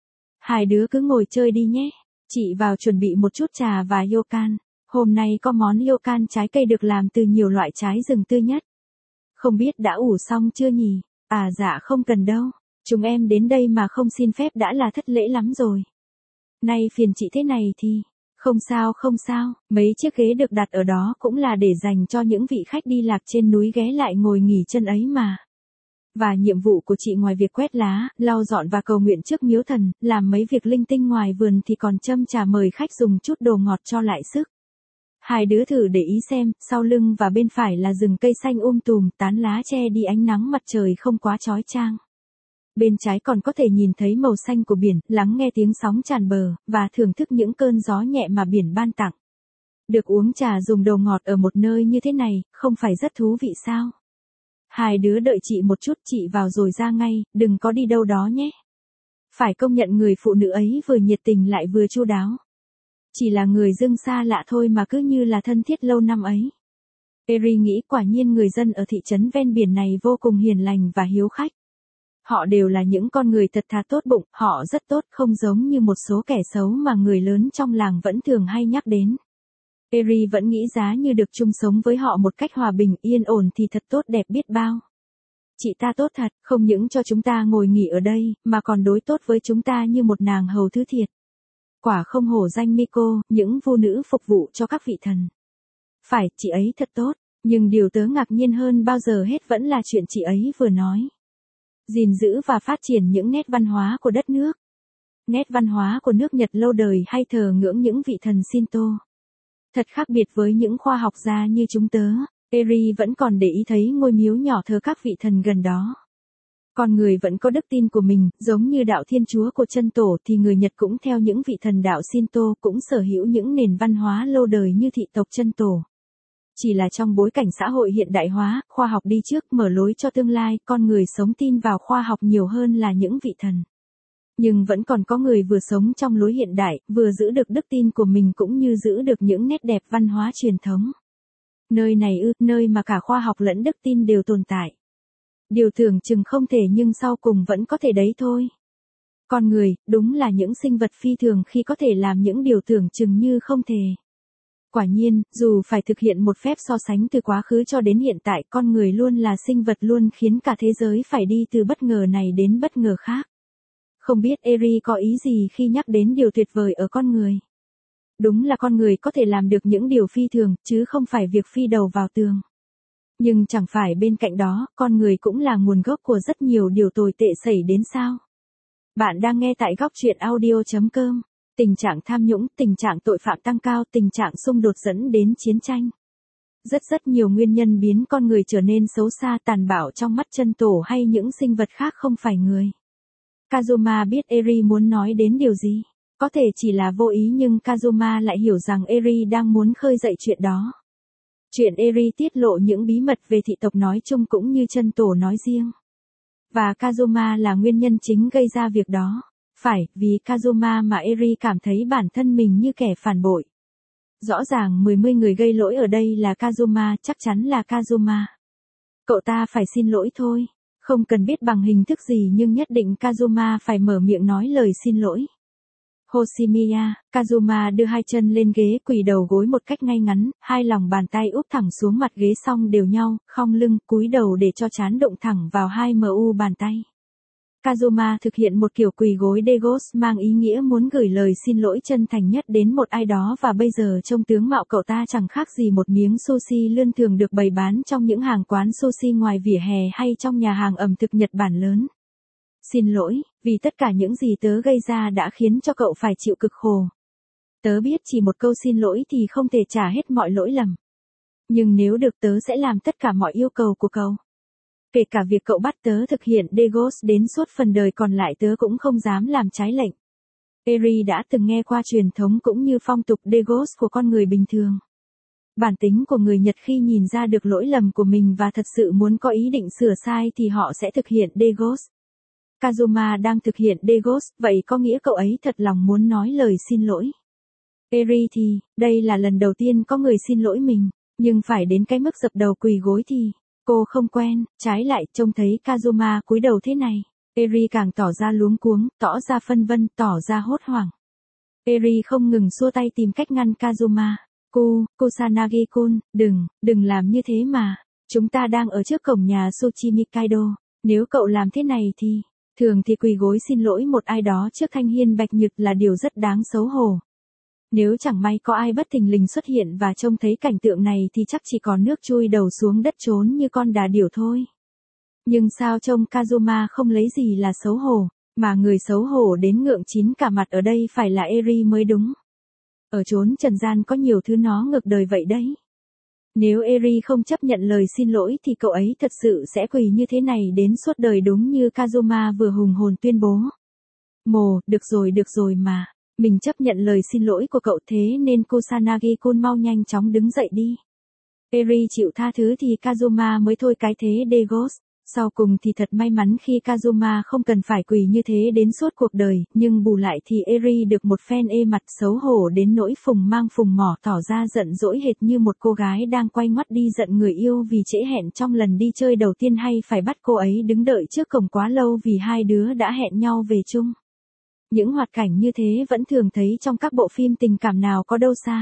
S1: Hai đứa cứ ngồi chơi đi nhé. Chị vào chuẩn bị một chút trà và ryokan. Hôm nay có món ryokan trái cây được làm từ nhiều loại trái rừng tươi nhất. Không biết đã ủ xong chưa nhỉ? Dạ không cần đâu. Chúng em đến đây mà không xin phép đã là thất lễ lắm rồi. Nay phiền chị thế này thì... Không sao, mấy chiếc ghế được đặt ở đó cũng là để dành cho những vị khách đi lạc trên núi ghé lại ngồi nghỉ chân ấy mà. Và nhiệm vụ của chị ngoài việc quét lá, lau dọn và cầu nguyện trước miếu thần, làm mấy việc linh tinh ngoài vườn thì còn châm trà mời khách dùng chút đồ ngọt cho lại sức. Hai đứa thử để ý xem, sau lưng và bên phải là rừng cây xanh tùm, tán lá che đi ánh nắng mặt trời không quá chói chang. Bên trái còn có thể nhìn thấy màu xanh của biển, lắng nghe tiếng sóng tràn bờ, và thưởng thức những cơn gió nhẹ mà biển ban tặng. Được uống trà dùng đồ ngọt ở một nơi như thế này, không phải rất thú vị sao? Hai đứa đợi chị một chút, chị vào rồi ra ngay, đừng có đi đâu đó nhé. Phải công nhận người phụ nữ ấy vừa nhiệt tình lại vừa chu đáo. Chỉ là người dưng xa lạ thôi mà cứ như là thân thiết lâu năm ấy. Eri nghĩ quả nhiên người dân ở thị trấn ven biển này vô cùng hiền lành và hiếu khách. Họ đều là những con người thật thà tốt bụng, họ rất tốt, không giống như một số kẻ xấu mà người lớn trong làng vẫn thường hay nhắc đến. Eri vẫn nghĩ giá như được chung sống với họ một cách hòa bình, yên ổn thì thật tốt đẹp biết bao. Chị ta tốt thật, không những cho chúng ta ngồi nghỉ ở đây, mà còn đối tốt với chúng ta như một nàng hầu thứ thiệt. Quả không hổ danh Miko, những vô nữ phục vụ cho các vị thần. Phải, chị ấy thật tốt, nhưng điều tớ ngạc nhiên hơn bao giờ hết vẫn là chuyện chị ấy vừa nói. Gìn giữ và phát triển những nét văn hóa của đất nước. Nét văn hóa của nước Nhật lâu đời hay thờ ngưỡng những vị thần Shinto. Thật khác biệt với những khoa học gia như chúng tớ, Eri vẫn còn để ý thấy ngôi miếu nhỏ thờ các vị thần gần đó. Con người vẫn có đức tin của mình, giống như đạo Thiên Chúa của chân tổ thì người Nhật cũng theo những vị thần đạo Shinto cũng sở hữu những nền văn hóa lâu đời như thị tộc chân tổ. Chỉ là trong bối cảnh xã hội hiện đại hóa, khoa học đi trước mở lối cho tương lai, con người sống tin vào khoa học nhiều hơn là những vị thần. Nhưng vẫn còn có người vừa sống trong lối hiện đại, vừa giữ được đức tin của mình cũng như giữ được những nét đẹp văn hóa truyền thống. Nơi này ư, nơi mà cả khoa học lẫn đức tin đều tồn tại. Điều tưởng chừng không thể nhưng sau cùng vẫn có thể đấy thôi. Con người, đúng là những sinh vật phi thường khi có thể làm những điều tưởng chừng như không thể. Quả nhiên, dù phải thực hiện một phép so sánh từ quá khứ cho đến hiện tại, con người luôn là sinh vật luôn khiến cả thế giới phải đi từ bất ngờ này đến bất ngờ khác. Không biết Eri có ý gì khi nhắc đến điều tuyệt vời ở con người. Đúng là con người có thể làm được những điều phi thường, chứ không phải việc phi đầu vào tường. Nhưng chẳng phải bên cạnh đó, con người cũng là nguồn gốc của rất nhiều điều tồi tệ xảy đến sao? Bạn đang nghe tại góc truyện audio.com. Tình trạng tham nhũng, tình trạng tội phạm tăng cao, tình trạng xung đột dẫn đến chiến tranh. Rất nhiều nguyên nhân biến con người trở nên xấu xa tàn bạo trong mắt chân tổ hay những sinh vật khác không phải người. Kazuma biết Eri muốn nói đến điều gì. Có thể chỉ là vô ý nhưng Kazuma lại hiểu rằng Eri đang muốn khơi dậy chuyện đó. Chuyện Eri tiết lộ những bí mật về thị tộc nói chung cũng như chân tổ nói riêng. Và Kazuma là nguyên nhân chính gây ra việc đó. Phải, vì Kazuma mà Eri cảm thấy bản thân mình như kẻ phản bội. Rõ ràng 10 người gây lỗi ở đây là Kazuma, chắc chắn là Kazuma. Cậu ta phải xin lỗi thôi. Không cần biết bằng hình thức gì nhưng nhất định Kazuma phải mở miệng nói lời xin lỗi. Hoshimiya, Kazuma đưa hai chân lên ghế quỳ đầu gối một cách ngay ngắn, hai lòng bàn tay úp thẳng xuống mặt ghế song đều nhau, khom lưng, cúi đầu để cho trán động thẳng vào hai mu bàn tay. Kazuma thực hiện một kiểu quỳ gối Degos mang ý nghĩa muốn gửi lời xin lỗi chân thành nhất đến một ai đó và bây giờ trông tướng mạo cậu ta chẳng khác gì một miếng sushi lươn thường được bày bán trong những hàng quán sushi ngoài vỉa hè hay trong nhà hàng ẩm thực Nhật Bản lớn. Xin lỗi, vì tất cả những gì tớ gây ra đã khiến cho cậu phải chịu cực khổ. Tớ biết chỉ một câu xin lỗi thì không thể trả hết mọi lỗi lầm. Nhưng nếu được tớ sẽ làm tất cả mọi yêu cầu của cậu. Kể cả việc cậu bắt tớ thực hiện Degos đến suốt phần đời còn lại tớ cũng không dám làm trái lệnh. Eri đã từng nghe qua truyền thống cũng như phong tục Degos của con người bình thường. Bản tính của người Nhật khi nhìn ra được lỗi lầm của mình và thật sự muốn có ý định sửa sai thì họ sẽ thực hiện Degos. Kazuma đang thực hiện Degos, vậy có nghĩa cậu ấy thật lòng muốn nói lời xin lỗi. Eri thì, đây là lần đầu tiên có người xin lỗi mình, nhưng phải đến cái mức dập đầu quỳ gối thì cô không quen, trái lại trông thấy Kazuma cúi đầu thế này. Eri càng tỏ ra luống cuống, tỏ ra phân vân, tỏ ra hốt hoảng. Eri không ngừng xua tay tìm cách ngăn Kazuma. Kusanagi-kun, đừng làm như thế mà. Chúng ta đang ở trước cổng nhà Tsuchimikaido. Nếu cậu làm thế này thì, thường thì quỳ gối xin lỗi một ai đó trước thanh hiên bạch nhật là điều rất đáng xấu hổ. Nếu chẳng may có ai bất thình lình xuất hiện và trông thấy cảnh tượng này thì chắc chỉ còn nước chui đầu xuống đất trốn như con đà điểu thôi. Nhưng sao trông Kazuma không lấy gì là xấu hổ, mà người xấu hổ đến ngượng chín cả mặt ở đây phải là Eri mới đúng. Ở chốn trần gian có nhiều thứ nó ngược đời vậy đấy. Nếu Eri không chấp nhận lời xin lỗi thì cậu ấy thật sự sẽ quỳ như thế này đến suốt đời đúng như Kazuma vừa hùng hồn tuyên bố. Được rồi mà. Mình chấp nhận lời xin lỗi của cậu thế nên Kusanagi-kun mau nhanh chóng đứng dậy đi. Eri chịu tha thứ thì Kazuma mới thôi cái thế Degos. Sau cùng thì thật may mắn khi Kazuma không cần phải quỳ như thế đến suốt cuộc đời, nhưng bù lại thì Eri được một phen ê mặt xấu hổ đến nỗi phùng mang phùng mỏ tỏ ra giận dỗi hệt như một cô gái đang quay ngoắt đi giận người yêu vì trễ hẹn trong lần đi chơi đầu tiên hay phải bắt cô ấy đứng đợi trước cổng quá lâu vì hai đứa đã hẹn nhau về chung. Những hoạt cảnh như thế vẫn thường thấy trong các bộ phim tình cảm nào có đâu xa.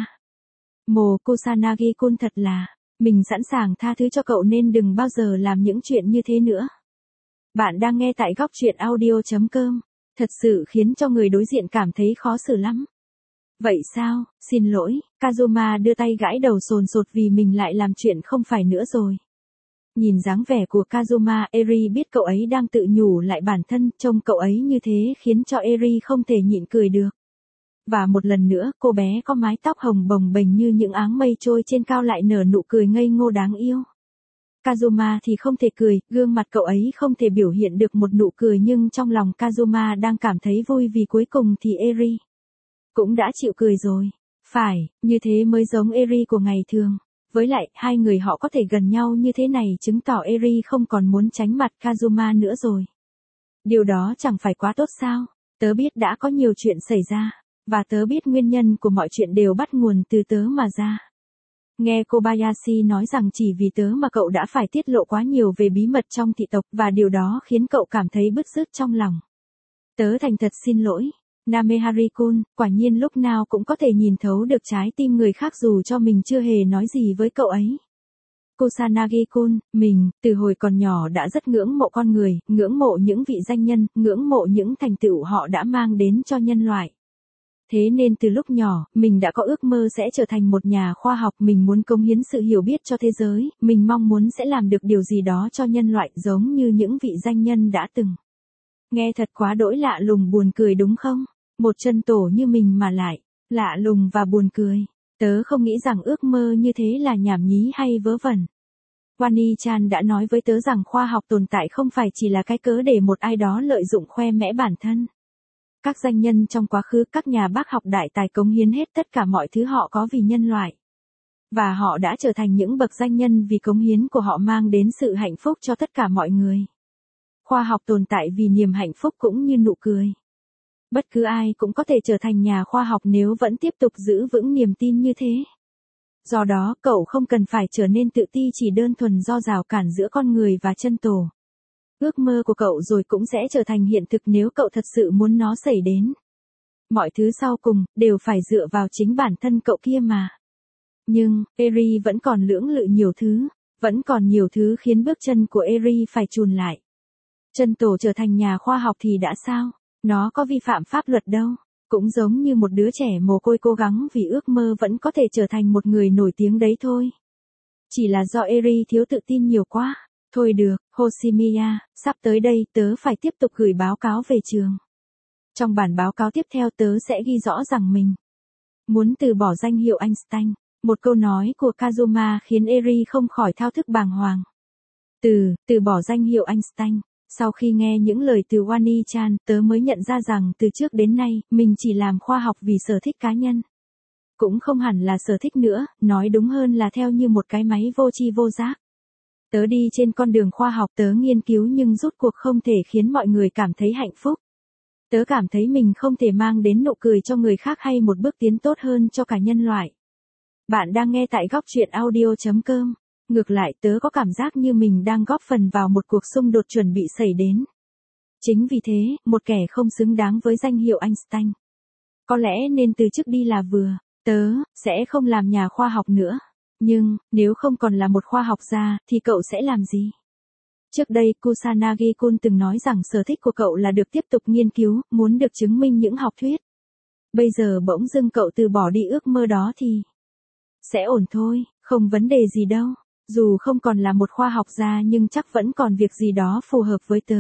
S1: Kusanagi-kun thật là, mình sẵn sàng tha thứ cho cậu nên đừng bao giờ làm những chuyện như thế nữa. Bạn đang nghe tại góc truyện audio.com, thật sự khiến cho người đối diện cảm thấy khó xử lắm. Vậy sao, xin lỗi, Kazuma đưa tay gãi đầu sồn sột vì mình lại làm chuyện không phải nữa rồi. Nhìn dáng vẻ của Kazuma, Eri biết cậu ấy đang tự nhủ lại bản thân, trông cậu ấy như thế khiến cho Eri không thể nhịn cười được. Và một lần nữa, cô bé có mái tóc hồng bồng bềnh như những áng mây trôi trên cao lại nở nụ cười ngây ngô đáng yêu. Kazuma thì không thể cười, gương mặt cậu ấy không thể biểu hiện được một nụ cười nhưng trong lòng Kazuma đang cảm thấy vui vì cuối cùng thì Eri cũng đã chịu cười rồi. Phải, như thế mới giống Eri của ngày thường. Với lại, hai người họ có thể gần nhau như thế này chứng tỏ Eri không còn muốn tránh mặt Kazuma nữa rồi. Điều đó chẳng phải quá tốt sao? Tớ biết đã có nhiều chuyện xảy ra, và tớ biết nguyên nhân của mọi chuyện đều bắt nguồn từ tớ mà ra. Nghe Kobayashi nói rằng chỉ vì tớ mà cậu đã phải tiết lộ quá nhiều về bí mật trong thị tộc và điều đó khiến cậu cảm thấy bứt rứt trong lòng. Tớ thành thật xin lỗi. Namehari-kun, quả nhiên lúc nào cũng có thể nhìn thấu được trái tim người khác dù cho mình chưa hề nói gì với cậu ấy. Kusanagi-kun, mình, từ hồi còn nhỏ đã rất ngưỡng mộ con người, ngưỡng mộ những vị danh nhân, ngưỡng mộ những thành tựu họ đã mang đến cho nhân loại. Thế nên từ lúc nhỏ, mình đã có ước mơ sẽ trở thành một nhà khoa học, mình muốn cống hiến sự hiểu biết cho thế giới, mình mong muốn sẽ làm được điều gì đó cho nhân loại giống như những vị danh nhân đã từng. Nghe thật quá đỗi lạ lùng buồn cười đúng không? Một chân tổ như mình mà lại, lạ lùng và buồn cười. Tớ không nghĩ rằng ước mơ như thế là nhảm nhí hay vớ vẩn. Wani-chan đã nói với tớ rằng khoa học tồn tại không phải chỉ là cái cớ để một ai đó lợi dụng khoe mẽ bản thân. Các danh nhân trong quá khứ, các nhà bác học đại tài cống hiến hết tất cả mọi thứ họ có vì nhân loại. Và họ đã trở thành những bậc danh nhân vì cống hiến của họ mang đến sự hạnh phúc cho tất cả mọi người. Khoa học tồn tại vì niềm hạnh phúc cũng như nụ cười. Bất cứ ai cũng có thể trở thành nhà khoa học nếu vẫn tiếp tục giữ vững niềm tin như thế. Do đó, cậu không cần phải trở nên tự ti chỉ đơn thuần do rào cản giữa con người và chân tổ. Ước mơ của cậu rồi cũng sẽ trở thành hiện thực nếu cậu thật sự muốn nó xảy đến. Mọi thứ sau cùng, đều phải dựa vào chính bản thân cậu kia mà. Nhưng, Eri vẫn còn lưỡng lự nhiều thứ, vẫn còn nhiều thứ khiến bước chân của Eri phải chùn lại. Chân tổ trở thành nhà khoa học thì đã sao? Nó có vi phạm pháp luật đâu. Cũng giống như một đứa trẻ mồ côi cố gắng vì ước mơ vẫn có thể trở thành một người nổi tiếng đấy thôi. Chỉ là do Eri thiếu tự tin nhiều quá. Thôi được, Hoshimiya, sắp tới đây tớ phải tiếp tục gửi báo cáo về trường. Trong bản báo cáo tiếp theo tớ sẽ ghi rõ rằng mình muốn từ bỏ danh hiệu Einstein. Một câu nói của Kazuma khiến Eri không khỏi thao thức bàng hoàng. Từ bỏ danh hiệu Einstein. Sau khi nghe những lời từ Wani-chan, tớ mới nhận ra rằng từ trước đến nay, mình chỉ làm khoa học vì sở thích cá nhân. Cũng không hẳn là sở thích nữa, nói đúng hơn là theo như một cái máy vô tri vô giác. Tớ đi trên con đường khoa học, tớ nghiên cứu nhưng rốt cuộc không thể khiến mọi người cảm thấy hạnh phúc. Tớ cảm thấy mình không thể mang đến nụ cười cho người khác hay một bước tiến tốt hơn cho cả nhân loại. Bạn đang nghe tại góc truyện audio.com. Ngược lại tớ có cảm giác như mình đang góp phần vào một cuộc xung đột chuẩn bị xảy đến. Chính vì thế, một kẻ không xứng đáng với danh hiệu Einstein. Có lẽ nên từ chức đi là vừa, tớ sẽ không làm nhà khoa học nữa. Nhưng, nếu không còn là một khoa học gia, thì cậu sẽ làm gì? Trước đây Kusanagi-kun từng nói rằng sở thích của cậu là được tiếp tục nghiên cứu, muốn được chứng minh những học thuyết. Bây giờ bỗng dưng cậu từ bỏ đi ước mơ đó thì sẽ ổn thôi, không vấn đề gì đâu. Dù không còn là một khoa học gia nhưng chắc vẫn còn việc gì đó phù hợp với tớ.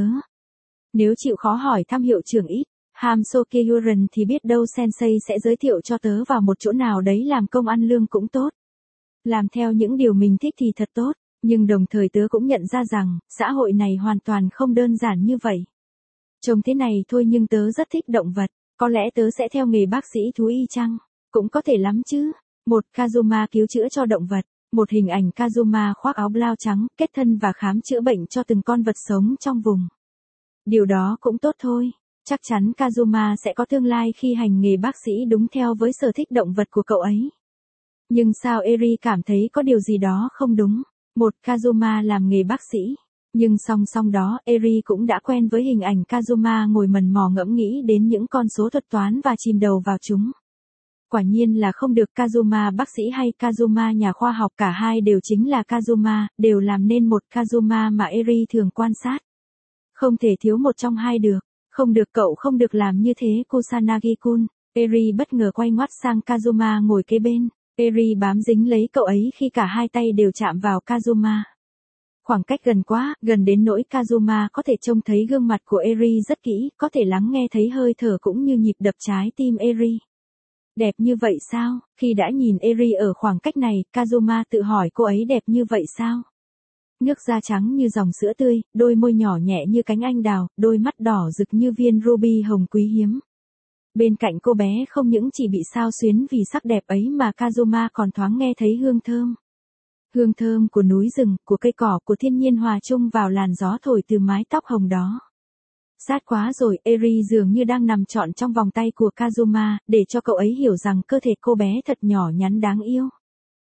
S1: Nếu chịu khó hỏi thăm hiệu trưởng ít, Hamsoke-yuren thì biết đâu sensei sẽ giới thiệu cho tớ vào một chỗ nào đấy làm công ăn lương cũng tốt. Làm theo những điều mình thích thì thật tốt, nhưng đồng thời tớ cũng nhận ra rằng, xã hội này hoàn toàn không đơn giản như vậy. Trông thế này thôi nhưng tớ rất thích động vật, có lẽ tớ sẽ theo nghề bác sĩ thú y chăng? Cũng có thể lắm chứ. Một Kazuma cứu chữa cho động vật. Một hình ảnh Kazuma khoác áo blau trắng, kết thân và khám chữa bệnh cho từng con vật sống trong vùng. Điều đó cũng tốt thôi. Chắc chắn Kazuma sẽ có tương lai khi hành nghề bác sĩ đúng theo với sở thích động vật của cậu ấy. Nhưng sao Eri cảm thấy có điều gì đó không đúng? Một Kazuma làm nghề bác sĩ. Nhưng song song đó, Eri cũng đã quen với hình ảnh Kazuma ngồi mần mò ngẫm nghĩ đến những con số thuật toán và chìm đầu vào chúng. Quả nhiên là không được, Kazuma bác sĩ hay Kazuma nhà khoa học cả hai đều chính là Kazuma, đều làm nên một Kazuma mà Eri thường quan sát. Không thể thiếu một trong hai được. Không được, cậu không được làm như thế Kusanagi-kun. Eri bất ngờ quay ngoắt sang Kazuma ngồi kế bên. Eri bám dính lấy cậu ấy khi cả hai tay đều chạm vào Kazuma. Khoảng cách gần quá, gần đến nỗi Kazuma có thể trông thấy gương mặt của Eri rất kỹ, có thể lắng nghe thấy hơi thở cũng như nhịp đập trái tim Eri. Đẹp như vậy sao? Khi đã nhìn Eri ở khoảng cách này, Kazuma tự hỏi cô ấy đẹp như vậy sao? Nước da trắng như dòng sữa tươi, đôi môi nhỏ nhẹ như cánh anh đào, đôi mắt đỏ rực như viên ruby hồng quý hiếm. Bên cạnh cô bé không những chỉ bị xao xuyến vì sắc đẹp ấy mà Kazuma còn thoáng nghe thấy hương thơm. Hương thơm của núi rừng, của cây cỏ, của thiên nhiên hòa chung vào làn gió thổi từ mái tóc hồng đó. Sát quá rồi, Eri dường như đang nằm trọn trong vòng tay của Kazuma, để cho cậu ấy hiểu rằng cơ thể cô bé thật nhỏ nhắn đáng yêu.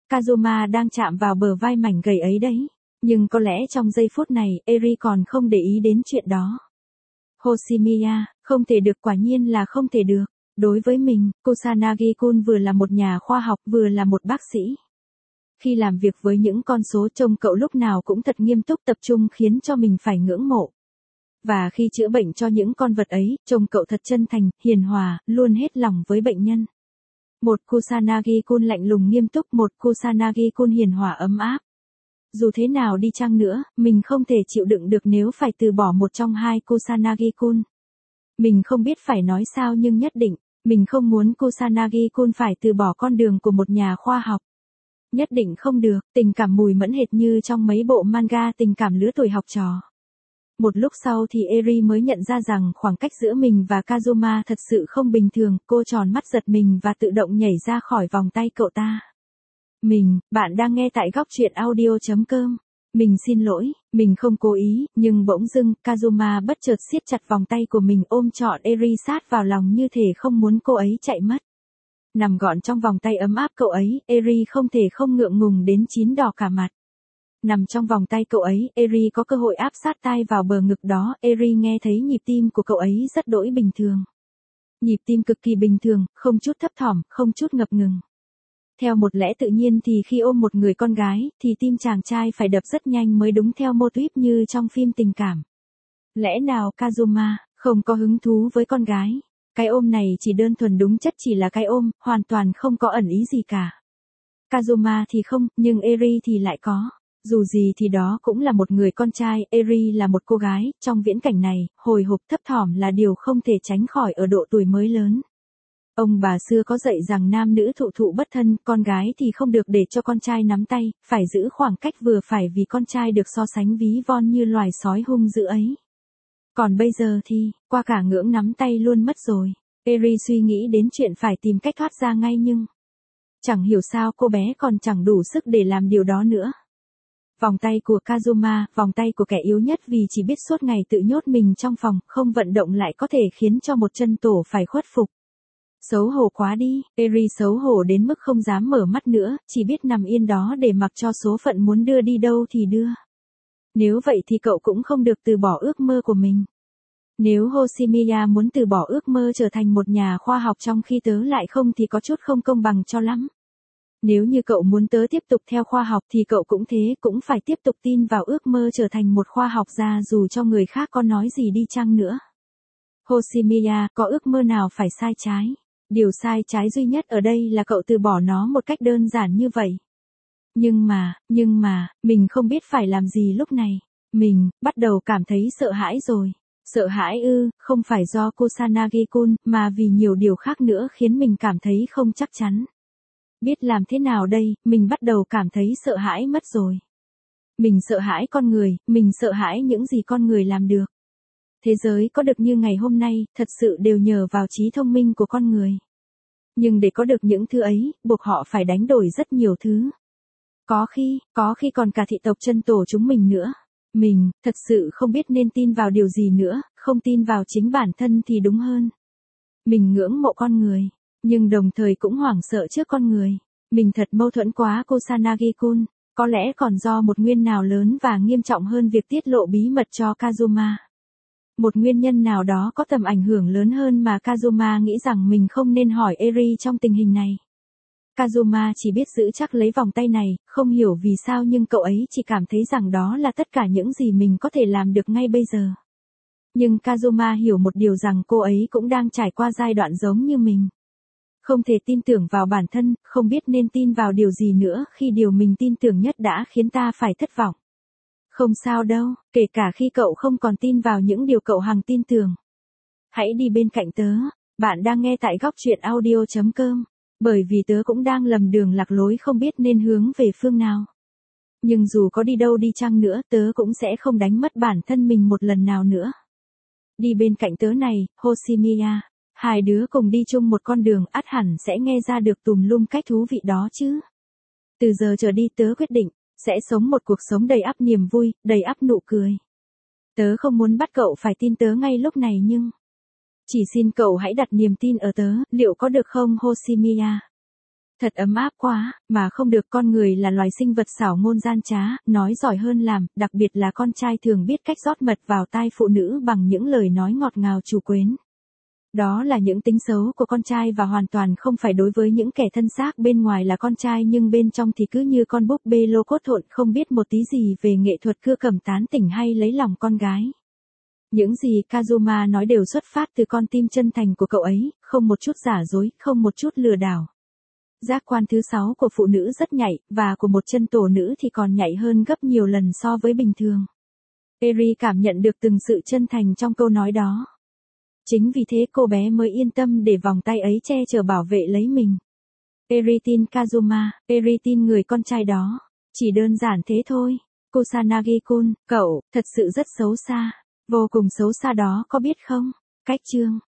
S1: Kazuma đang chạm vào bờ vai mảnh gầy ấy đấy. Nhưng có lẽ trong giây phút này, Eri còn không để ý đến chuyện đó. Hoshimiya, không thể được, quả nhiên là không thể được. Đối với mình, Kusanagi-kun vừa là một nhà khoa học vừa là một bác sĩ. Khi làm việc với những con số, trông cậu lúc nào cũng thật nghiêm túc tập trung khiến cho mình phải ngưỡng mộ. Và khi chữa bệnh cho những con vật ấy, trông cậu thật chân thành, hiền hòa, luôn hết lòng với bệnh nhân. Một Kusanagi-kun lạnh lùng nghiêm túc, một Kusanagi-kun hiền hòa ấm áp. Dù thế nào đi chăng nữa, mình không thể chịu đựng được nếu phải từ bỏ một trong hai Kusanagi-kun. Mình không biết phải nói sao nhưng nhất định, mình không muốn Kusanagi-kun phải từ bỏ con đường của một nhà khoa học. Nhất định không được, tình cảm mùi mẫn hệt như trong mấy bộ manga tình cảm lứa tuổi học trò. Một lúc sau thì Eri mới nhận ra rằng khoảng cách giữa mình và Kazuma thật sự không bình thường, cô tròn mắt giật mình và tự động nhảy ra khỏi vòng tay cậu ta. Bạn đang nghe tại góc truyện audio.com. Mình xin lỗi, mình không cố ý, nhưng bỗng dưng, Kazuma bất chợt siết chặt vòng tay của mình ôm trọn Eri sát vào lòng như thể không muốn cô ấy chạy mất. Nằm gọn trong vòng tay ấm áp cậu ấy, Eri không thể không ngượng ngùng đến chín đỏ cả mặt. Nằm trong vòng tay cậu ấy, Eri có cơ hội áp sát tai vào bờ ngực đó, Eri nghe thấy nhịp tim của cậu ấy rất đỗi bình thường. Nhịp tim cực kỳ bình thường, không chút thấp thỏm, không chút ngập ngừng. Theo một lẽ tự nhiên thì khi ôm một người con gái, thì tim chàng trai phải đập rất nhanh mới đúng theo mô típ như trong phim tình cảm. Lẽ nào Kazuma không có hứng thú với con gái? Cái ôm này chỉ đơn thuần đúng chất chỉ là cái ôm, hoàn toàn không có ẩn ý gì cả. Kazuma thì không, nhưng Eri thì lại có. Dù gì thì đó cũng là một người con trai, Eri là một cô gái, trong viễn cảnh này, hồi hộp thấp thỏm là điều không thể tránh khỏi ở độ tuổi mới lớn. Ông bà xưa có dạy rằng nam nữ thụ thụ bất thân, con gái thì không được để cho con trai nắm tay, phải giữ khoảng cách vừa phải vì con trai được so sánh ví von như loài sói hung dữ ấy. Còn bây giờ thì, qua cả ngưỡng nắm tay luôn mất rồi. Eri suy nghĩ đến chuyện phải tìm cách thoát ra ngay nhưng chẳng hiểu sao cô bé còn chẳng đủ sức để làm điều đó nữa. Vòng tay của Kazuma, vòng tay của kẻ yếu nhất vì chỉ biết suốt ngày tự nhốt mình trong phòng, không vận động lại có thể khiến cho một chân tổ phải khuất phục. Xấu hổ quá đi, Eri xấu hổ đến mức không dám mở mắt nữa, chỉ biết nằm yên đó để mặc cho số phận muốn đưa đi đâu thì đưa. Nếu vậy thì cậu cũng không được từ bỏ ước mơ của mình. Nếu Hoshimiya muốn từ bỏ ước mơ trở thành một nhà khoa học trong khi tớ lại không thì có chút không công bằng cho lắm. Nếu như cậu muốn tớ tiếp tục theo khoa học thì cậu cũng thế, cũng phải tiếp tục tin vào ước mơ trở thành một khoa học gia dù cho người khác có nói gì đi chăng nữa. Hoshimiya, có ước mơ nào phải sai trái? Điều sai trái duy nhất ở đây là cậu từ bỏ nó một cách đơn giản như vậy. Nhưng mà, mình không biết phải làm gì lúc này. Mình, bắt đầu cảm thấy sợ hãi rồi. Sợ hãi ư, không phải do Kusanagi-kun, mà vì nhiều điều khác nữa khiến mình cảm thấy không chắc chắn. Biết làm thế nào đây, mình bắt đầu cảm thấy sợ hãi mất rồi. Mình sợ hãi con người, mình sợ hãi những gì con người làm được. Thế giới có được như ngày hôm nay, thật sự đều nhờ vào trí thông minh của con người. Nhưng để có được những thứ ấy, buộc họ phải đánh đổi rất nhiều thứ. Có khi còn cả thị tộc chân tổ chúng mình nữa. Mình, thật sự không biết nên tin vào điều gì nữa, không tin vào chính bản thân thì đúng hơn. Mình ngưỡng mộ con người, nhưng đồng thời cũng hoảng sợ trước con người. Mình thật mâu thuẫn quá Kusanagi-kun, có lẽ còn do một nguyên nào lớn và nghiêm trọng hơn việc tiết lộ bí mật cho Kazuma. Một nguyên nhân nào đó có tầm ảnh hưởng lớn hơn mà Kazuma nghĩ rằng mình không nên hỏi Eri trong tình hình này. Kazuma chỉ biết giữ chắc lấy vòng tay này, không hiểu vì sao nhưng cậu ấy chỉ cảm thấy rằng đó là tất cả những gì mình có thể làm được ngay bây giờ. Nhưng Kazuma hiểu một điều rằng cô ấy cũng đang trải qua giai đoạn giống như mình. Không thể tin tưởng vào bản thân, không biết nên tin vào điều gì nữa khi điều mình tin tưởng nhất đã khiến ta phải thất vọng. Không sao đâu, kể cả khi cậu không còn tin vào những điều cậu hằng tin tưởng. Hãy đi bên cạnh tớ, bạn đang nghe tại góc truyện audio.com, bởi vì tớ cũng đang lầm đường lạc lối không biết nên hướng về phương nào. Nhưng dù có đi đâu đi chăng nữa tớ cũng sẽ không đánh mất bản thân mình một lần nào nữa. Đi bên cạnh tớ này, Hoshimiya, hai đứa cùng đi chung một con đường ắt hẳn sẽ nghe ra được tùm lum cách thú vị đó chứ. Từ giờ trở đi tớ quyết định, sẽ sống một cuộc sống đầy ắp niềm vui, đầy ắp nụ cười. Tớ không muốn bắt cậu phải tin tớ ngay lúc này nhưng chỉ xin cậu hãy đặt niềm tin ở tớ, liệu có được không Hoshimiya? Thật ấm áp quá, mà không được, con người là loài sinh vật xảo ngôn gian trá, nói giỏi hơn làm, đặc biệt là con trai thường biết cách rót mật vào tai phụ nữ bằng những lời nói ngọt ngào trù quyến. Đó là những tính xấu của con trai và hoàn toàn không phải đối với những kẻ thân xác bên ngoài là con trai nhưng bên trong thì cứ như con búp bê lô cốt thộn không biết một tí gì về nghệ thuật cưa cầm tán tỉnh hay lấy lòng con gái. Những gì Kazuma nói đều xuất phát từ con tim chân thành của cậu ấy, không một chút giả dối, không một chút lừa đảo. Giác quan thứ 6 của phụ nữ rất nhạy, và của một chân tổ nữ thì còn nhạy hơn gấp nhiều lần so với bình thường. Eri cảm nhận được từng sự chân thành trong câu nói đó. Chính vì thế cô bé mới yên tâm để vòng tay ấy che chở bảo vệ lấy mình. Eri tin Kazuma, Eri tin người con trai đó. Chỉ đơn giản thế thôi. Kusanagi-kun, cậu, thật sự rất xấu xa. Vô cùng xấu xa đó có biết không? Cách chương.